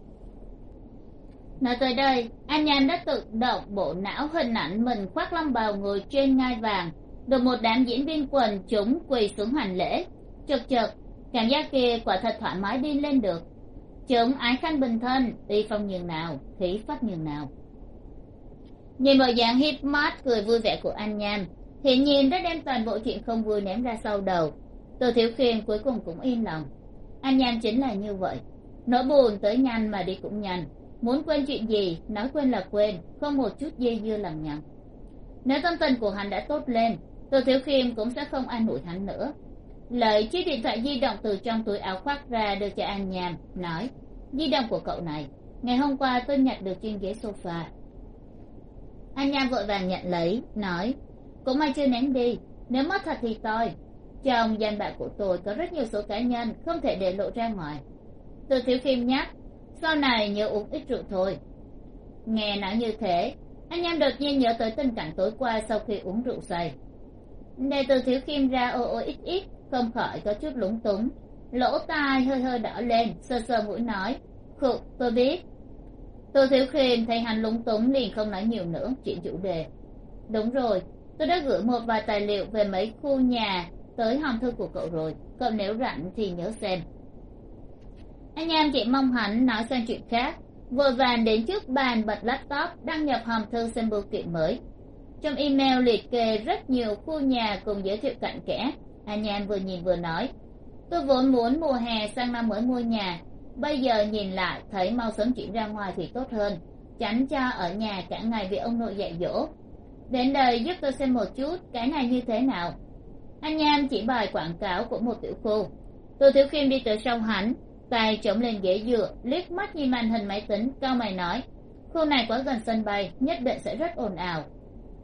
Nói tới đây, An Nham đã tự động bộ não hình ảnh mình khoác long bào ngồi trên ngai vàng, được một đám diễn viên quần chúng quỳ xuống hành lễ. Chật chật, cảm giác kia quả thật thoải mái đi lên được. Chúng ái khanh bình thân, y phong nhường nào, khí phách nhường nào. Nhìn bộ dạng híp mắt cười vui vẻ của An Nham, hiển nhiên đã đem toàn bộ chuyện không vui ném ra sau đầu. Từ Thiếu Khiêm cuối cùng cũng yên lòng. An Nham chính là như vậy, nỗi buồn tới nhanh mà đi cũng nhanh, muốn quên chuyện gì nói quên là quên, không một chút dây dưa lằng nhằng. Nếu tâm tình của hắn đã tốt lên, Từ Thiếu Khiêm cũng sẽ không an ủi hắn nữa. Lấy chiếc điện thoại di động từ trong túi áo khoác ra đưa cho An Nham, nói, di động của cậu này, ngày hôm qua tôi nhặt được trên ghế sofa. An Nham vội vàng nhận lấy, nói, cũng may chưa ném đi, nếu mất thật thì tôi. Trong danh bạ của tôi có rất nhiều số cá nhân, không thể để lộ ra ngoài. Từ Thiếu Khiêm nhắc, sau này nhớ uống ít rượu thôi. Nghe nói như thế, An Nham đột nhiên nhớ tới tình cảnh tối qua sau khi uống rượu say. Để Từ Thiếu Khiêm ra ô ít ít, không khỏi có chút lúng túng, lỗ tai hơi hơi đỏ lên, sờ sờ mũi nói, khụ, tôi biết. Từ Thiếu Khiêm thấy hắn lúng túng liền không nói nhiều nữa, chuyển chủ đề. Đúng rồi, tôi đã gửi một vài tài liệu về mấy khu nhà tới hòm thư của cậu rồi, cậu nếu rảnh thì nhớ xem. Anh Nham chỉ mong hắn nói sang chuyện khác, vội vàng đến trước bàn bật laptop đăng nhập hòm thư xem bưu kiện mới. Trong email liệt kê rất nhiều khu nhà cùng giới thiệu cặn kẽ. Anh Nham vừa nhìn vừa nói, tôi vốn muốn mùa hè sang năm mới mua nhà, bây giờ nhìn lại thấy mau sớm chuyển ra ngoài thì tốt hơn, tránh cho ở nhà cả ngày vì ông nội dạy dỗ. Đến đây giúp tôi xem một chút cái này như thế nào. Anh Nham chỉ bài quảng cáo của một tiểu khu. Từ Thiếu Khiêm đi tới sau hắn, tay chống lên ghế dựa, liếc mắt nhìn màn hình máy tính, cau mày nói, khu này quá gần sân bay, nhất định sẽ rất ồn ào.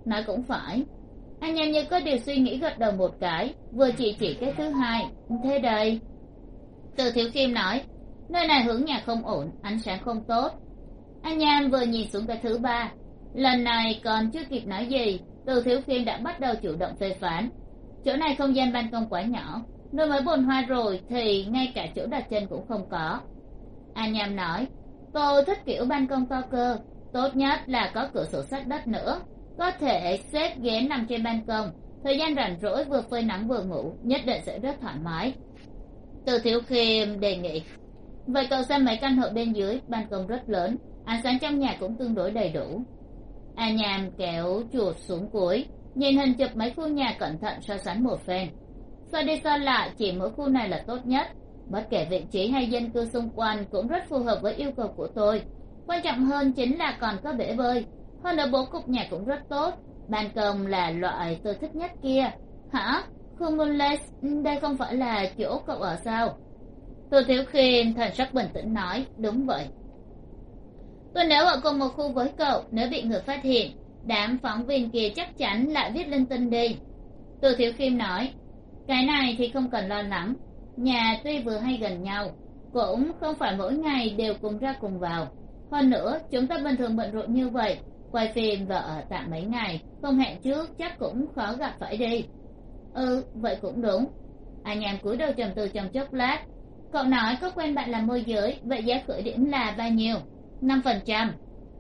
nói cũng phải. Anh nham như có điều suy nghĩ gật đầu một cái, vừa chỉ cái thứ hai. Thế đây. Từ thiếu khiêm nói, nơi này hướng nhà không ổn, ánh sáng không tốt. Anh nham vừa nhìn xuống cái thứ ba. Lần này còn chưa kịp nói gì, từ thiếu khiêm đã bắt đầu chủ động phê phán. Chỗ này không gian ban công quá nhỏ, nơi mới bồn hoa rồi thì ngay cả chỗ đặt chân cũng không có. Anh nham nói, tôi thích kiểu ban công to cơ, tốt nhất là có cửa sổ sát đất nữa, có thể xếp ghế nằm trên ban công, thời gian rảnh rỗi vừa phơi nắng vừa ngủ nhất định sẽ rất thoải mái. Từ thiếu khiêm đề nghị, vậy cậu xem mấy căn hộ bên dưới, ban công rất lớn, ánh sáng trong nhà cũng tương đối đầy đủ. Anh nham kéo chuột xuống cuối, nhìn hình chụp mấy khu nhà cẩn thận so sánh một phen. Xoay đi xoay lại, chỉ mỗi khu này là tốt nhất, bất kể vị trí hay dân cư xung quanh cũng rất phù hợp với yêu cầu của tôi. Quan trọng hơn chính là còn có bể bơi, hơn nữa bố cục nhà cũng rất tốt, ban công là loại tôi thích nhất kia. Hả? Khu Moonlit, đây không phải là chỗ cậu ở sao? Từ thiếu khiêm thần sắc bình tĩnh nói, đúng vậy. Tôi nếu ở cùng một khu với cậu, nếu bị người phát hiện, đám phóng viên kia chắc chắn lại viết linh tinh đi. Từ thiếu khiêm nói, cái này thì không cần lo lắng, nhà tuy vừa hay gần nhau, cũng không phải mỗi ngày đều cùng ra cùng vào. Hơn nữa chúng ta bình thường bận rộn như vậy, quay phim và ở tạm mấy ngày, không hẹn trước chắc cũng khó gặp phải đi. Vậy cũng đúng. Anh nham cúi đầu trầm tư trong chốc lát. Cậu nói có quen bạn làm môi giới, vậy giá khởi điểm là bao nhiêu? 5%.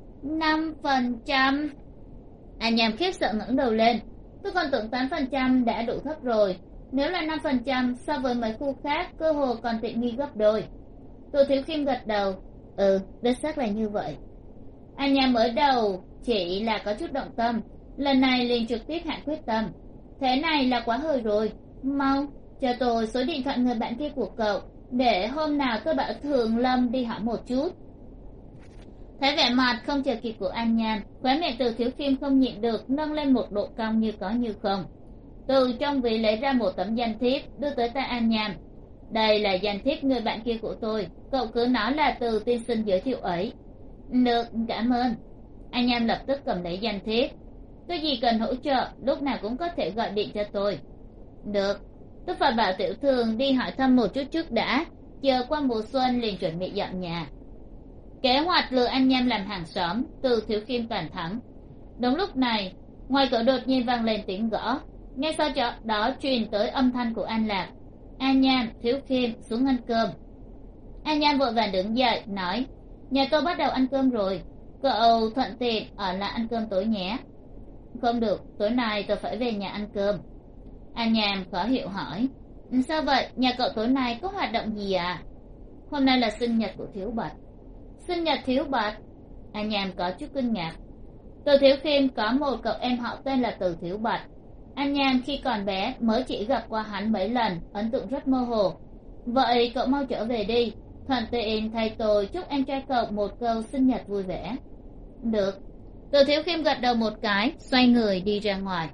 5%? Anh nham khiếp sợ ngẩng đầu lên. Tôi còn tưởng 8% đã đủ thấp rồi, nếu là 5% so với mấy khu khác cơ hồ còn tiện nghi gấp đôi. Tô thiếu khiêm gật đầu. Đích xác là như vậy. Anh nham mới đầu chỉ là có chút động tâm, lần này liền trực tiếp hạ quyết tâm. Thế này là quá hời rồi, mau cho tôi số điện thoại người bạn kia của cậu, để hôm nào tôi bảo Thường Lâm đi hỏi một chút. Thấy vẻ mặt không chờ kịp của anh nham, khóe miệng Từ thiếu khiêm không nhịn được nâng lên một độ cong như có như không. Từ trong ví lấy ra một tấm danh thiếp đưa tới tay anh nham. Đây là danh thiếp người bạn kia của tôi, cậu cứ nói là Từ tiên sinh giới thiệu ấy. Được, cảm ơn. Anh nham lập tức cầm lấy danh thiếp. Có gì cần hỗ trợ lúc nào cũng có thể gọi điện cho tôi. Được, tôi phải bảo tiểu thường đi hỏi thăm một chút trước đã, chờ qua mùa xuân liền chuẩn bị dọn nhà. Kế hoạch lừa anh nham làm hàng xóm, Từ thiếu khiêm toàn thắng. Đúng lúc này ngoài cửa đột nhiên vang lên tiếng gõ, ngay sau đó truyền tới âm thanh của An Lạc. An nham, thiếu khiêm, xuống ăn cơm. An nham vội vàng đứng dậy nói, nhà tôi bắt đầu ăn cơm rồi, cậu thuận tiện ở lại ăn cơm tối nhé. Không được, tối nay tôi phải về nhà ăn cơm. An nham khó hiểu hỏi, sao vậy, nhà cậu tối nay có hoạt động gì à? Hôm nay là sinh nhật của Thiếu Bạch. Sinh nhật Thiếu Bạch? An nham có chút kinh ngạc. Từ thiếu khiêm có một cậu em họ tên là Từ Thiếu Bạch. An nham khi còn bé mới chỉ gặp qua hắn mấy lần, ấn tượng rất mơ hồ. Vậy cậu mau trở về đi, thuận tiện thầy tôi chúc em trai cậu một câu sinh nhật vui vẻ. Được. Từ thiếu khiêm gật đầu một cái, xoay người đi ra ngoài.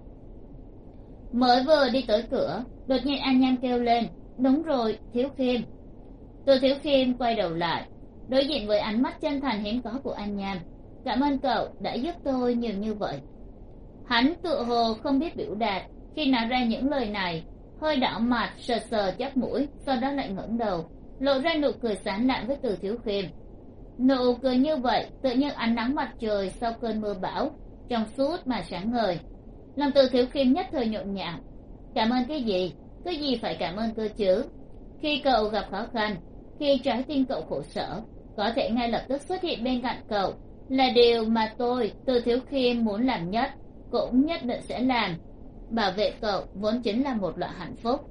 Mới vừa đi tới cửa, đột nhiên An nham kêu lên, đúng rồi, thiếu khiêm. Từ thiếu khiêm quay đầu lại, đối diện với ánh mắt chân thành hiếm có của An nham. Cảm ơn cậu đã giúp tôi nhiều như vậy. Hắn tựa hồ không biết biểu đạt, khi nói ra những lời này hơi đỏ mặt, sờ sờ chóp mũi, sau đó lại ngẩng đầu lộ ra nụ cười sán lạn với Từ thiếu khiêm. Nụ cười như vậy tự như ánh nắng mặt trời sau cơn mưa bão, trong suốt mà sáng ngời. Lòng Từ thiếu khiêm nhất thời nhộn nhạo. Cảm ơn cái gì phải cảm ơn cơ chứ? Khi cậu gặp khó khăn, khi trái tim cậu khổ sở, có thể ngay lập tức xuất hiện bên cạnh cậu là điều mà tôi, Từ thiếu khiêm muốn làm nhất, cũng nhất định sẽ làm. Bảo vệ cậu vốn chính là một loại hạnh phúc.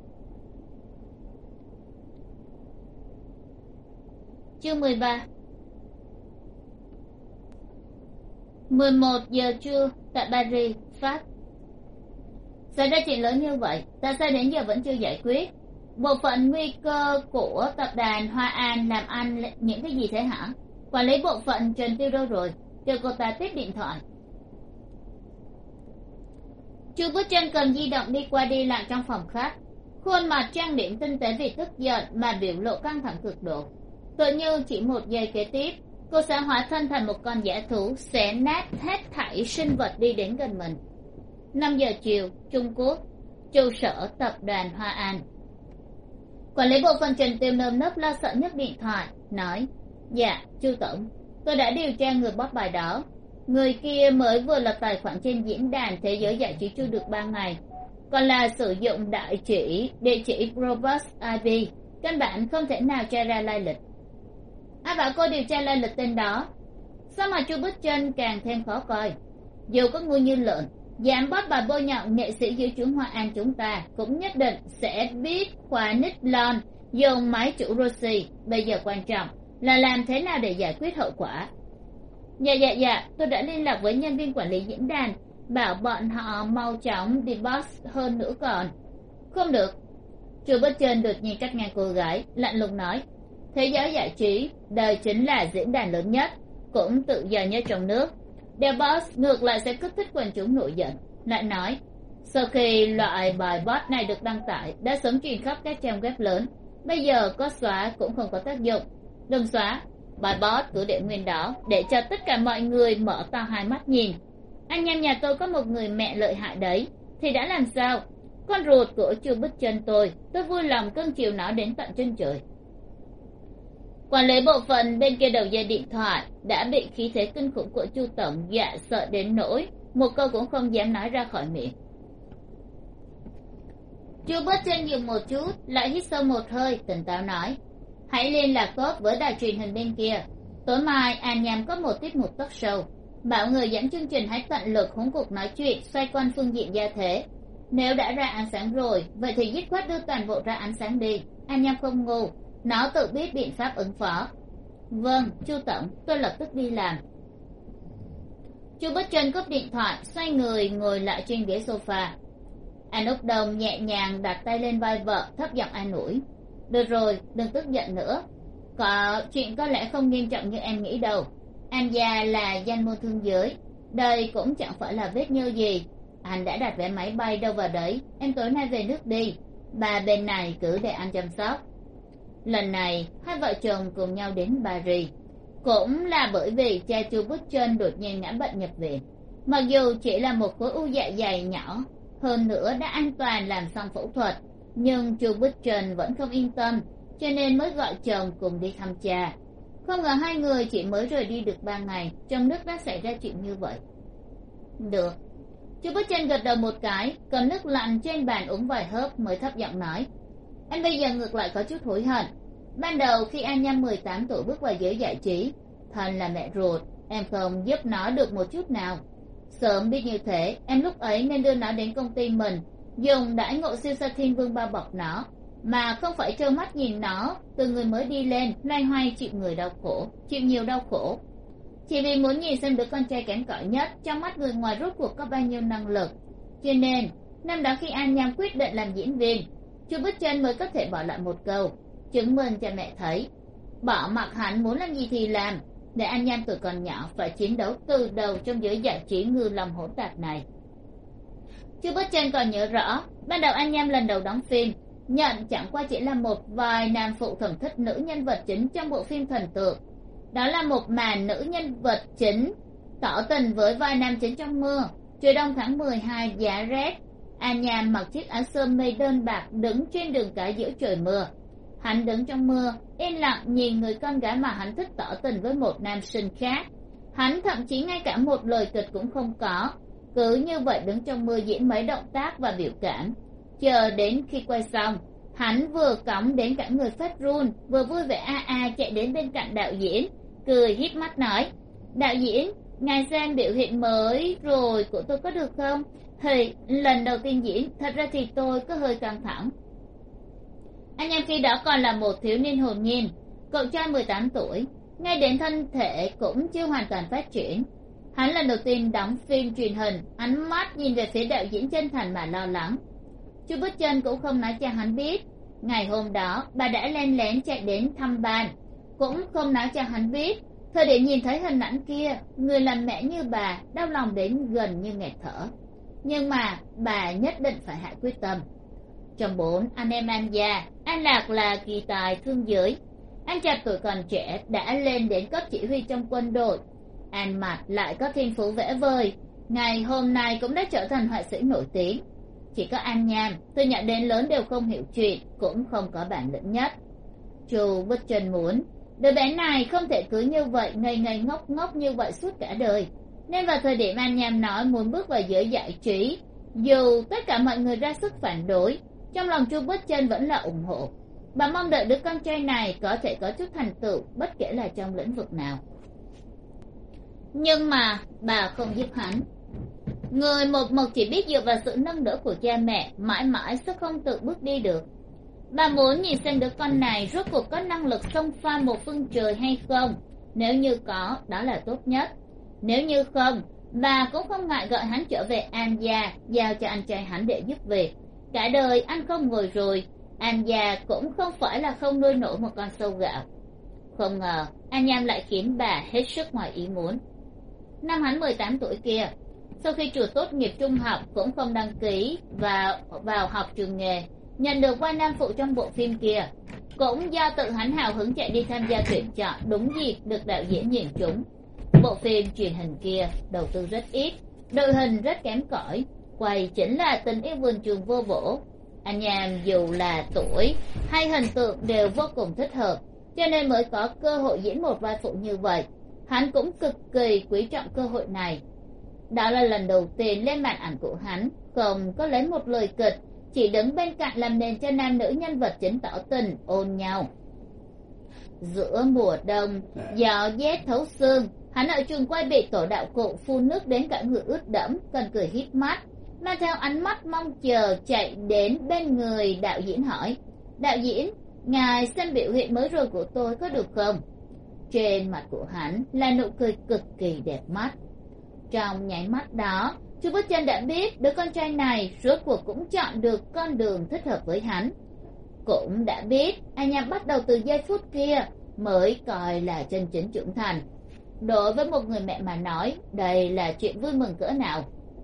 Chương 13. 11 giờ trưa tại Paris, Pháp. Xảy ra chuyện lớn như vậy, tại sao đến giờ vẫn chưa giải quyết? Bộ phận nguy cơ của tập đoàn Hoa An làm ăn những cái gì thế hả? Quản lý bộ phận Trần Tiêu đâu rồi? Kêu cô ta tiếp điện thoại. Chu bước chân cầm di động đi qua đi lại trong phòng khách, khuôn mặt trang điểm tinh tế vì tức giận mà biểu lộ căng thẳng cực độ. Tự như chỉ một giây kế tiếp cô sẽ hóa thân thành một con dã thú xé nát hết thảy sinh vật đi đến gần mình. 5 giờ chiều, Trung Quốc, trụ sở tập đoàn Hoa An. Quản lý bộ phận Trần Tiêu nơm nớp lo sợ nhấc điện thoại nói: dạ Chu tổng, tôi đã điều tra người bot bài đó. Người kia mới vừa lập tài khoản trên diễn đàn thế giới giải trí chưa được 3 ngày, còn là sử dụng địa chỉ robust IP, căn bản không thể nào tra ra lai lịch. Ai bảo cô điều tra lai lịch tên đó? Sao mà Chu Bích Trân càng thêm khó coi. Dù có ngu như lợn, dám bóp bài bôi nhọ nghệ sĩ dưới trướng Hoa An chúng ta cũng nhất định sẽ biết khóa nick lon dùng máy chủ Roxy. Bây giờ quan trọng là làm thế nào để giải quyết hậu quả. Dạ, tôi đã liên lạc với nhân viên quản lý diễn đàn, bảo bọn họ mau chóng debox hơn nữa còn. Không được. Chu Bích Trân đột nhiên cắt ngang cô gái, lạnh lùng nói: thế giới giải trí, đây chính là diễn đàn lớn nhất, cũng tự do nhất trong nước. Debox ngược lại sẽ kích thích quần chúng nổi giận. Lại nói, sau khi loại bài bot này được đăng tải đã sớm truyền khắp các trang web lớn, bây giờ có xóa cũng không có tác dụng. Đừng xóa, bài bot cứ để nguyên đó để cho tất cả mọi người mở to hai mắt nhìn. Anh em nhà tôi có một người mẹ lợi hại đấy, thì đã làm sao? Con ruột của Chu Bích Trân tôi vui lòng cưng chiều nó đến tận chân trời. Quản lý bộ phận bên kia đầu dây điện thoại đã bị khí thế kinh khủng của Chu tổng dọa sợ đến nỗi một câu cũng không dám nói ra khỏi miệng. Chu Bích Trân dừng một chút, lại hít sâu một hơi, tỉnh táo nói: hãy liên lạc tốt với đài truyền hình bên kia. Tối mai An Nham có một tiết mục talk show, bảo người dẫn chương trình hãy tận lực hỗn cuộc nói chuyện xoay quanh phương diện gia thế. Nếu đã ra ánh sáng rồi, vậy thì dứt khoát đưa toàn bộ ra ánh sáng đi. An Nham không ngu, nó tự biết biện pháp ứng phó. Vâng Chu tổng, tôi lập tức đi làm. Chu Bích Trân cúp điện thoại, xoay người ngồi lại trên ghế sofa. An Úc Đồng nhẹ nhàng đặt tay lên vai vợ, thấp giọng an ủi: được rồi, đừng tức giận nữa, chuyện có lẽ không nghiêm trọng như em nghĩ đâu. An gia là danh môn thương giới, đây cũng chẳng phải là vết nhơ gì. Anh đã đặt vé máy bay đâu vào đấy, em tối nay về nước đi, bà bên này cứ để anh chăm sóc. Lần này hai vợ chồng cùng nhau đến Paris cũng là bởi vì cha Chu Bích Trân đột nhiên ngã bệnh nhập viện. Mặc dù chỉ là một khối u dạ dày nhỏ, hơn nữa đã an toàn làm xong phẫu thuật, nhưng Chu Bích Trân vẫn không yên tâm, cho nên mới gọi chồng cùng đi thăm cha. Không ngờ hai người chỉ mới rời đi được 3 ngày, trong nước đã xảy ra chuyện như vậy. Được. Chu Bích Trân gật đầu một cái, cầm nước lạnh trên bàn uống vài hớp mới thấp giọng nói: anh bây giờ ngược lại có chút hối hận. Ban đầu khi An Nham 18 tuổi bước vào giới giải trí, thân là mẹ ruột, em không giúp nó được một chút nào. Sớm biết như thế, em lúc ấy nên đưa nó đến công ty mình, dùng đãi ngộ siêu sa thiên vương bao bọc nó, mà không phải trơ mắt nhìn nó từ người mới đi lên loay hoay chịu nhiều đau khổ, chỉ vì muốn nhìn xem đứa con trai kém cỏi nhất trong mắt người ngoài rốt cuộc có bao nhiêu năng lực. Cho nên năm đó khi An Nham quyết định làm diễn viên, Chu Bích Trân mới có thể bỏ lại một câu: chứng minh cho mẹ thấy, bỏ mặc hắn muốn làm gì thì làm, để An Nham tuổi còn nhỏ phải chiến đấu từ đầu trong giới giải trí ngư lòng hỗn tạp này. Chu Bích Trân còn nhớ rõ, ban đầu An Nham lần đầu đóng phim, nhận chẳng qua chỉ là một vài nam phụ thẩm thích nữ nhân vật chính trong bộ phim thần tượng. Đó là một màn nữ nhân vật chính tỏ tình với vai nam chính trong mưa. Trời đông tháng 12 giá rét, An Nham mặc chiếc áo sơ mi đơn bạc đứng trên đường cái giữa trời mưa. Hắn đứng trong mưa yên lặng nhìn người con gái mà hắn thích tỏ tình với một nam sinh khác. Hắn thậm chí ngay cả một lời kịch cũng không có, cứ như vậy đứng trong mưa diễn mấy động tác và biểu cảm. Chờ đến khi quay xong, hắn vừa cõng đến cả người phát run, vừa vui vẻ chạy đến bên cạnh đạo diễn, cười híp mắt nói: đạo diễn, ngài xem biểu hiện mới rồi của tôi có được không? Thì lần đầu tiên diễn, thật ra thì tôi có hơi căng thẳng. Anh em khi đó còn là một thiếu niên hồn nhiên, cậu trai 18 tuổi, ngay đến thân thể cũng chưa hoàn toàn phát triển. Hắn lần đầu tiên đóng phim truyền hình, ánh mắt nhìn về phía đạo diễn chân thành mà lo lắng. Chu Bích Trân cũng không nói cho hắn biết, ngày hôm đó bà đã len lén chạy đến thăm ban, cũng không nói cho hắn biết. Thời điểm nhìn thấy hình ảnh kia, người làm mẹ như bà đau lòng đến gần như nghẹt thở. Nhưng mà bà nhất định phải hạ quyết tâm. Trong 4 anh em An gia, An Lạc là kỳ tài thương giới. Anh chàng tuổi còn trẻ đã lên đến cấp chỉ huy trong quân đội. Anh mặt lại có thiên phú vẽ vời, ngày hôm nay cũng đã trở thành họa sĩ nổi tiếng. Chỉ có An Nham từ nhỏ đến lớn đều không hiểu chuyện, cũng không có bản lĩnh nhất. Chu Bích Chân muốn đứa bé này không thể cứ như vậy ngây ngây ngốc ngốc như vậy suốt cả đời, nên vào thời điểm An Nham nói muốn bước vào giới giải trí, dù tất cả mọi người ra sức phản đối, trong lòng Chu Bích Chân vẫn là ủng hộ. Bà mong đợi đứa con trai này có thể có chút thành tựu, bất kể là trong lĩnh vực nào. Nhưng mà bà không giúp hắn. Người một mực chỉ biết dựa vào sự nâng đỡ của cha mẹ, mãi mãi sẽ không tự bước đi được. Bà muốn nhìn xem đứa con này rốt cuộc có năng lực xông pha một phương trời hay không. Nếu như có, đó là tốt nhất. Nếu như không, bà cũng không ngại gọi hắn trở về An gia, giao cho anh trai hắn để giúp việc. Cả đời anh không ngồi rồi, An gia cũng không phải là không nuôi nổi một con sâu gạo. Không ngờ An Nham lại khiến bà hết sức ngoài ý muốn. Năm hắn 18 tuổi kia, sau khi trường tốt nghiệp trung học cũng không đăng ký vào học trường nghề, nhận được vai nam phụ trong bộ phim kia. Cũng do tự hắn hào hứng chạy đi tham gia tuyển chọn, đúng dịp được đạo diễn nhìn trúng. Bộ phim truyền hình kia đầu tư rất ít, đội hình rất kém cỏi, quay chính là Tình yêu vườn trường vô bổ. Anh Nham dù là tuổi hay hình tượng đều vô cùng thích hợp, cho nên mới có cơ hội diễn một vai phụ như vậy. Hắn cũng cực kỳ quý trọng cơ hội này. Đó là lần đầu tiên lên màn ảnh của hắn, không có lấy một lời kịch, chỉ đứng bên cạnh làm nền cho nam nữ nhân vật chính tỏ tình ôn nhau. Giữa mùa đông, gió rét thấu xương, hắn ở trường quay bị tổ đạo cụ phun nước đến cả người ướt đẫm, cần cười híp mắt, mang theo ánh mắt mong chờ chạy đến bên người đạo diễn hỏi: đạo diễn, ngài xem biểu hiện mới rồi của tôi có được không? Trên mặt của hắn là nụ cười cực kỳ đẹp mắt. Trong nháy mắt đó, Chu Bích Chân đã biết đứa con trai này rốt cuộc cũng chọn được con đường thích hợp với hắn. Cũng đã biết anh Nham bắt đầu từ giây phút kia mới coi là chân chính trưởng thành. Đối với một người mẹ mà nói, đây là chuyện vui mừng cỡ nào.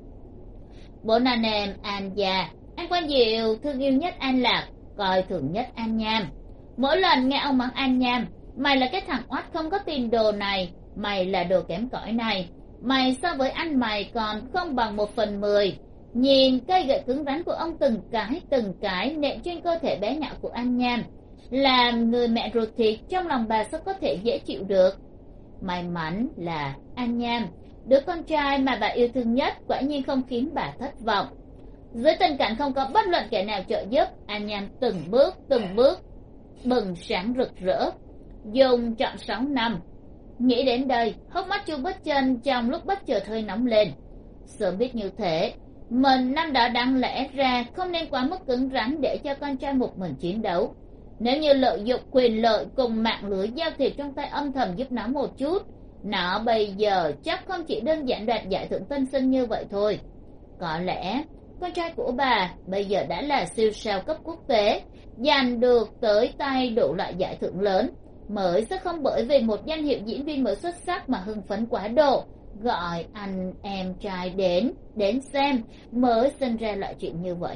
Bốn anh em An gia, An Quan Diệu thương yêu nhất An Lạc, coi thường nhất An Nham. Mỗi lần nghe ông mắng An Nham: mày là cái thằng oát không có tiền đồ này, mày là đồ kém cỏi này, mày so với anh mày còn không bằng 1/10. Nhìn cây gậy cứng rắn của ông từng cái nện trên cơ thể bé nhỏ của An Nham, làm người mẹ ruột thịt trong lòng bà sao có thể dễ chịu được. May mắn là An Nham, đứa con trai mà bà yêu thương nhất, quả nhiên không khiến bà thất vọng. Dưới tình cảnh không có bất luận kẻ nào trợ giúp, An Nham từng bước bừng sáng rực rỡ, dùng trọn 6 năm. Nghĩ đến đây, hốc mắt Chu Bích Chân trong lúc bất chợt hơi nóng lên. Sớm biết như thế, mình năm đó đáng lẽ ra không nên quá mức cứng rắn để cho con trai một mình chiến đấu. Nếu như lợi dụng quyền lợi cùng mạng lưới giao thiệp trong tay âm thầm giúp nó một chút, nó bây giờ chắc không chỉ đơn giản đoạt giải thưởng tân sinh như vậy thôi. Có lẽ con trai của bà bây giờ đã là siêu sao cấp quốc tế, giành được tới tay đủ loại giải thưởng lớn, mới sẽ không bởi vì một danh hiệu diễn viên mới xuất sắc mà hưng phấn quá độ, gọi anh em trai đến xem, mới sinh ra loại chuyện như vậy.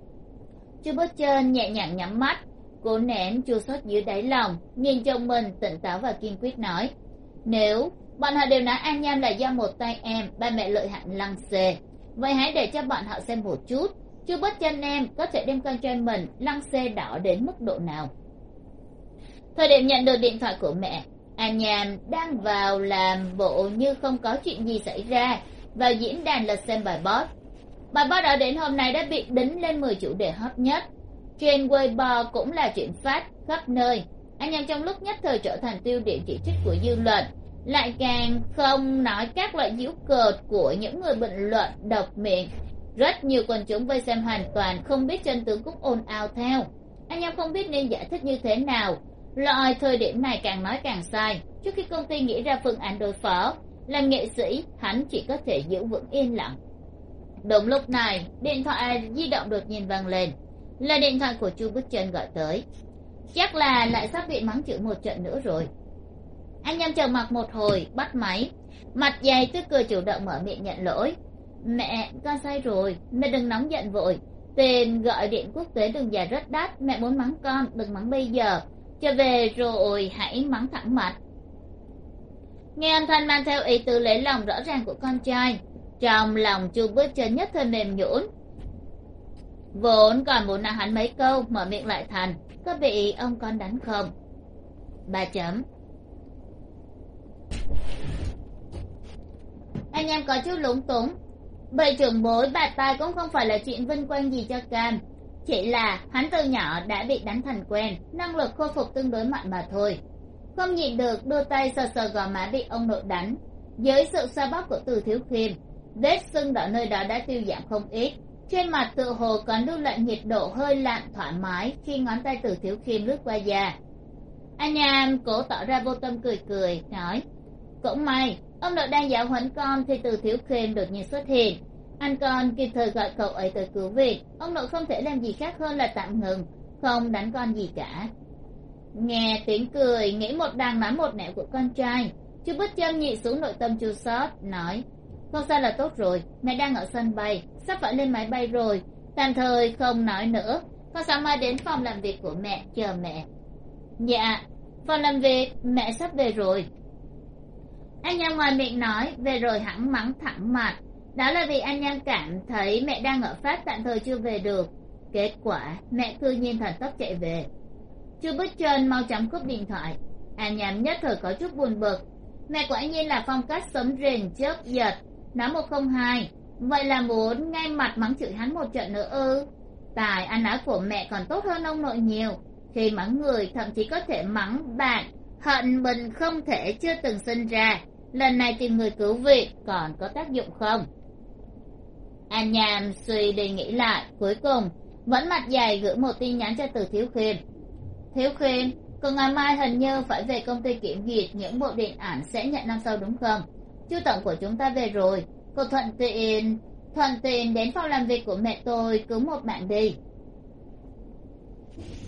Chu Bích Chân nhẹ nhàng nhắm mắt, cố nén chua xót dưới đáy lòng, nhìn chồng mình tỉnh táo và kiên quyết nói: nếu bọn họ đều nói An Nham là do một tay em, ba mẹ lợi hại lăng xê, vậy hãy để cho bọn họ xem một chút, Chu Bích Chân em có thể đem con trai mình lăng xê đỏ đến mức độ nào. Thời điểm nhận được điện thoại của mẹ, An Nham đang vào làm bộ như không có chuyện gì xảy ra, vào diễn đàn lật xem bài post. Bài post đã đến hôm nay đã bị đính lên 10 chủ đề hot nhất. Trên Weibo cũng là chuyện phát khắp nơi. An Nham trong lúc nhất thời trở thành tiêu điểm chỉ trích của dư luận, lại càng không nói các loại giễu cợt của những người bình luận độc miệng. Rất nhiều quần chúng vây xem hoàn toàn không biết chân tướng cũng ồn ào theo. An Nham không biết nên giải thích như thế nào. Loại thời điểm này càng nói càng sai. Trước khi công ty nghĩ ra phương án đối phó, làm nghệ sĩ hắn chỉ có thể giữ vững yên lặng. Đúng lúc này, điện thoại di động đột nhiên vang lên, là điện thoại của Chu Bích Chân gọi tới. Chắc là lại sắp bị mắng chửi một trận nữa rồi. Anh Nham trầm mặc một hồi, bắt máy, mặt dày tươi cười chủ động mở miệng nhận lỗi. Mẹ, con sai rồi, mẹ đừng nóng giận vội. Tiền gọi điện quốc tế đường dài rất đắt, mẹ muốn mắng con, đừng mắng bây giờ. trở về rồi hãy mắng thẳng mặt. Nghe âm thanh mang theo ý tứ lấy lòng rõ ràng của con trai, trong lòng Chu Bích Chân nhất thời mềm nhũn. Vốn còn muốn nói hắn mấy câu, mở miệng lại thành: có bị ông con đánh không? 3 chấm. Anh em có chút lúng túng. Bầy trưởng bối bạt tai cũng không phải là chuyện vinh quang gì cho Cam, chỉ là hắn từ nhỏ đã bị đánh thành quen, năng lực khôi phục tương đối mạnh mà thôi. Không nhịn được đưa tay sờ sờ gò má bị ông nội đánh. Dưới sự xoa bóp của Từ Thiếu Khiêm, vết sưng đỏ nơi đó đã tiêu giảm không ít. Trên mặt tựa hồ còn lưu lại nhiệt độ hơi lạnh thoải mái khi ngón tay Từ Thiếu Khiêm lướt qua da. Anh Nham cố tỏ ra vô tâm cười cười, nói: cũng may ông nội đang giáo huấn con thì Từ Thiếu Khiêm đột nhiên xuất hiện. Anh con kịp thời gọi cậu ấy tới cứu viện. Ông nội không thể làm gì khác hơn là tạm ngừng, không đánh con gì cả. Nghe tiếng cười nghĩ một đằng nói một nẻo của con trai, Chu Bích Chân nhịn xuống nội tâm chua xót, nói: không sao là tốt rồi, mẹ đang ở sân bay, sắp phải lên máy bay rồi, tạm thời không nói nữa, con sáng mai đến phòng làm việc của mẹ chờ mẹ. Dạ, phòng làm việc mẹ sắp về rồi. Anh Nham ngoài miệng nói về rồi hẳn mắng thẳng mặt, đó là vì anh Nham cảm thấy mẹ đang ở Pháp tạm thời chưa về được. Kết quả mẹ cư nhiên thần tốc chạy về. Chu Bích Chân mau chóng cúp điện thoại. Anh Nham nhất thời có chút buồn bực, mẹ quả nhiên là phong cách sống rền chớp giật, nói 102, vậy là muốn ngay mặt mắng chửi hắn một trận nữa ư? Tài ăn nói của mẹ còn tốt hơn ông nội nhiều, khi mắng người thậm chí có thể mắng bạn hận mình không thể chưa từng sinh ra. Lần này tìm người cứu viện còn có tác dụng không? Anh Nham suy đi nghĩ lại, cuối cùng vẫn mặt dày gửi một tin nhắn cho Từ Thiếu Khiêm. Thiếu Khiêm, còn ngày mai hình như phải về công ty kiểm duyệt những bộ điện ảnh sẽ nhận năm sau đúng không? Chu tổng của chúng ta về rồi, cô thuận tiện đến phòng làm việc của mẹ tôi cứu một bạn đi.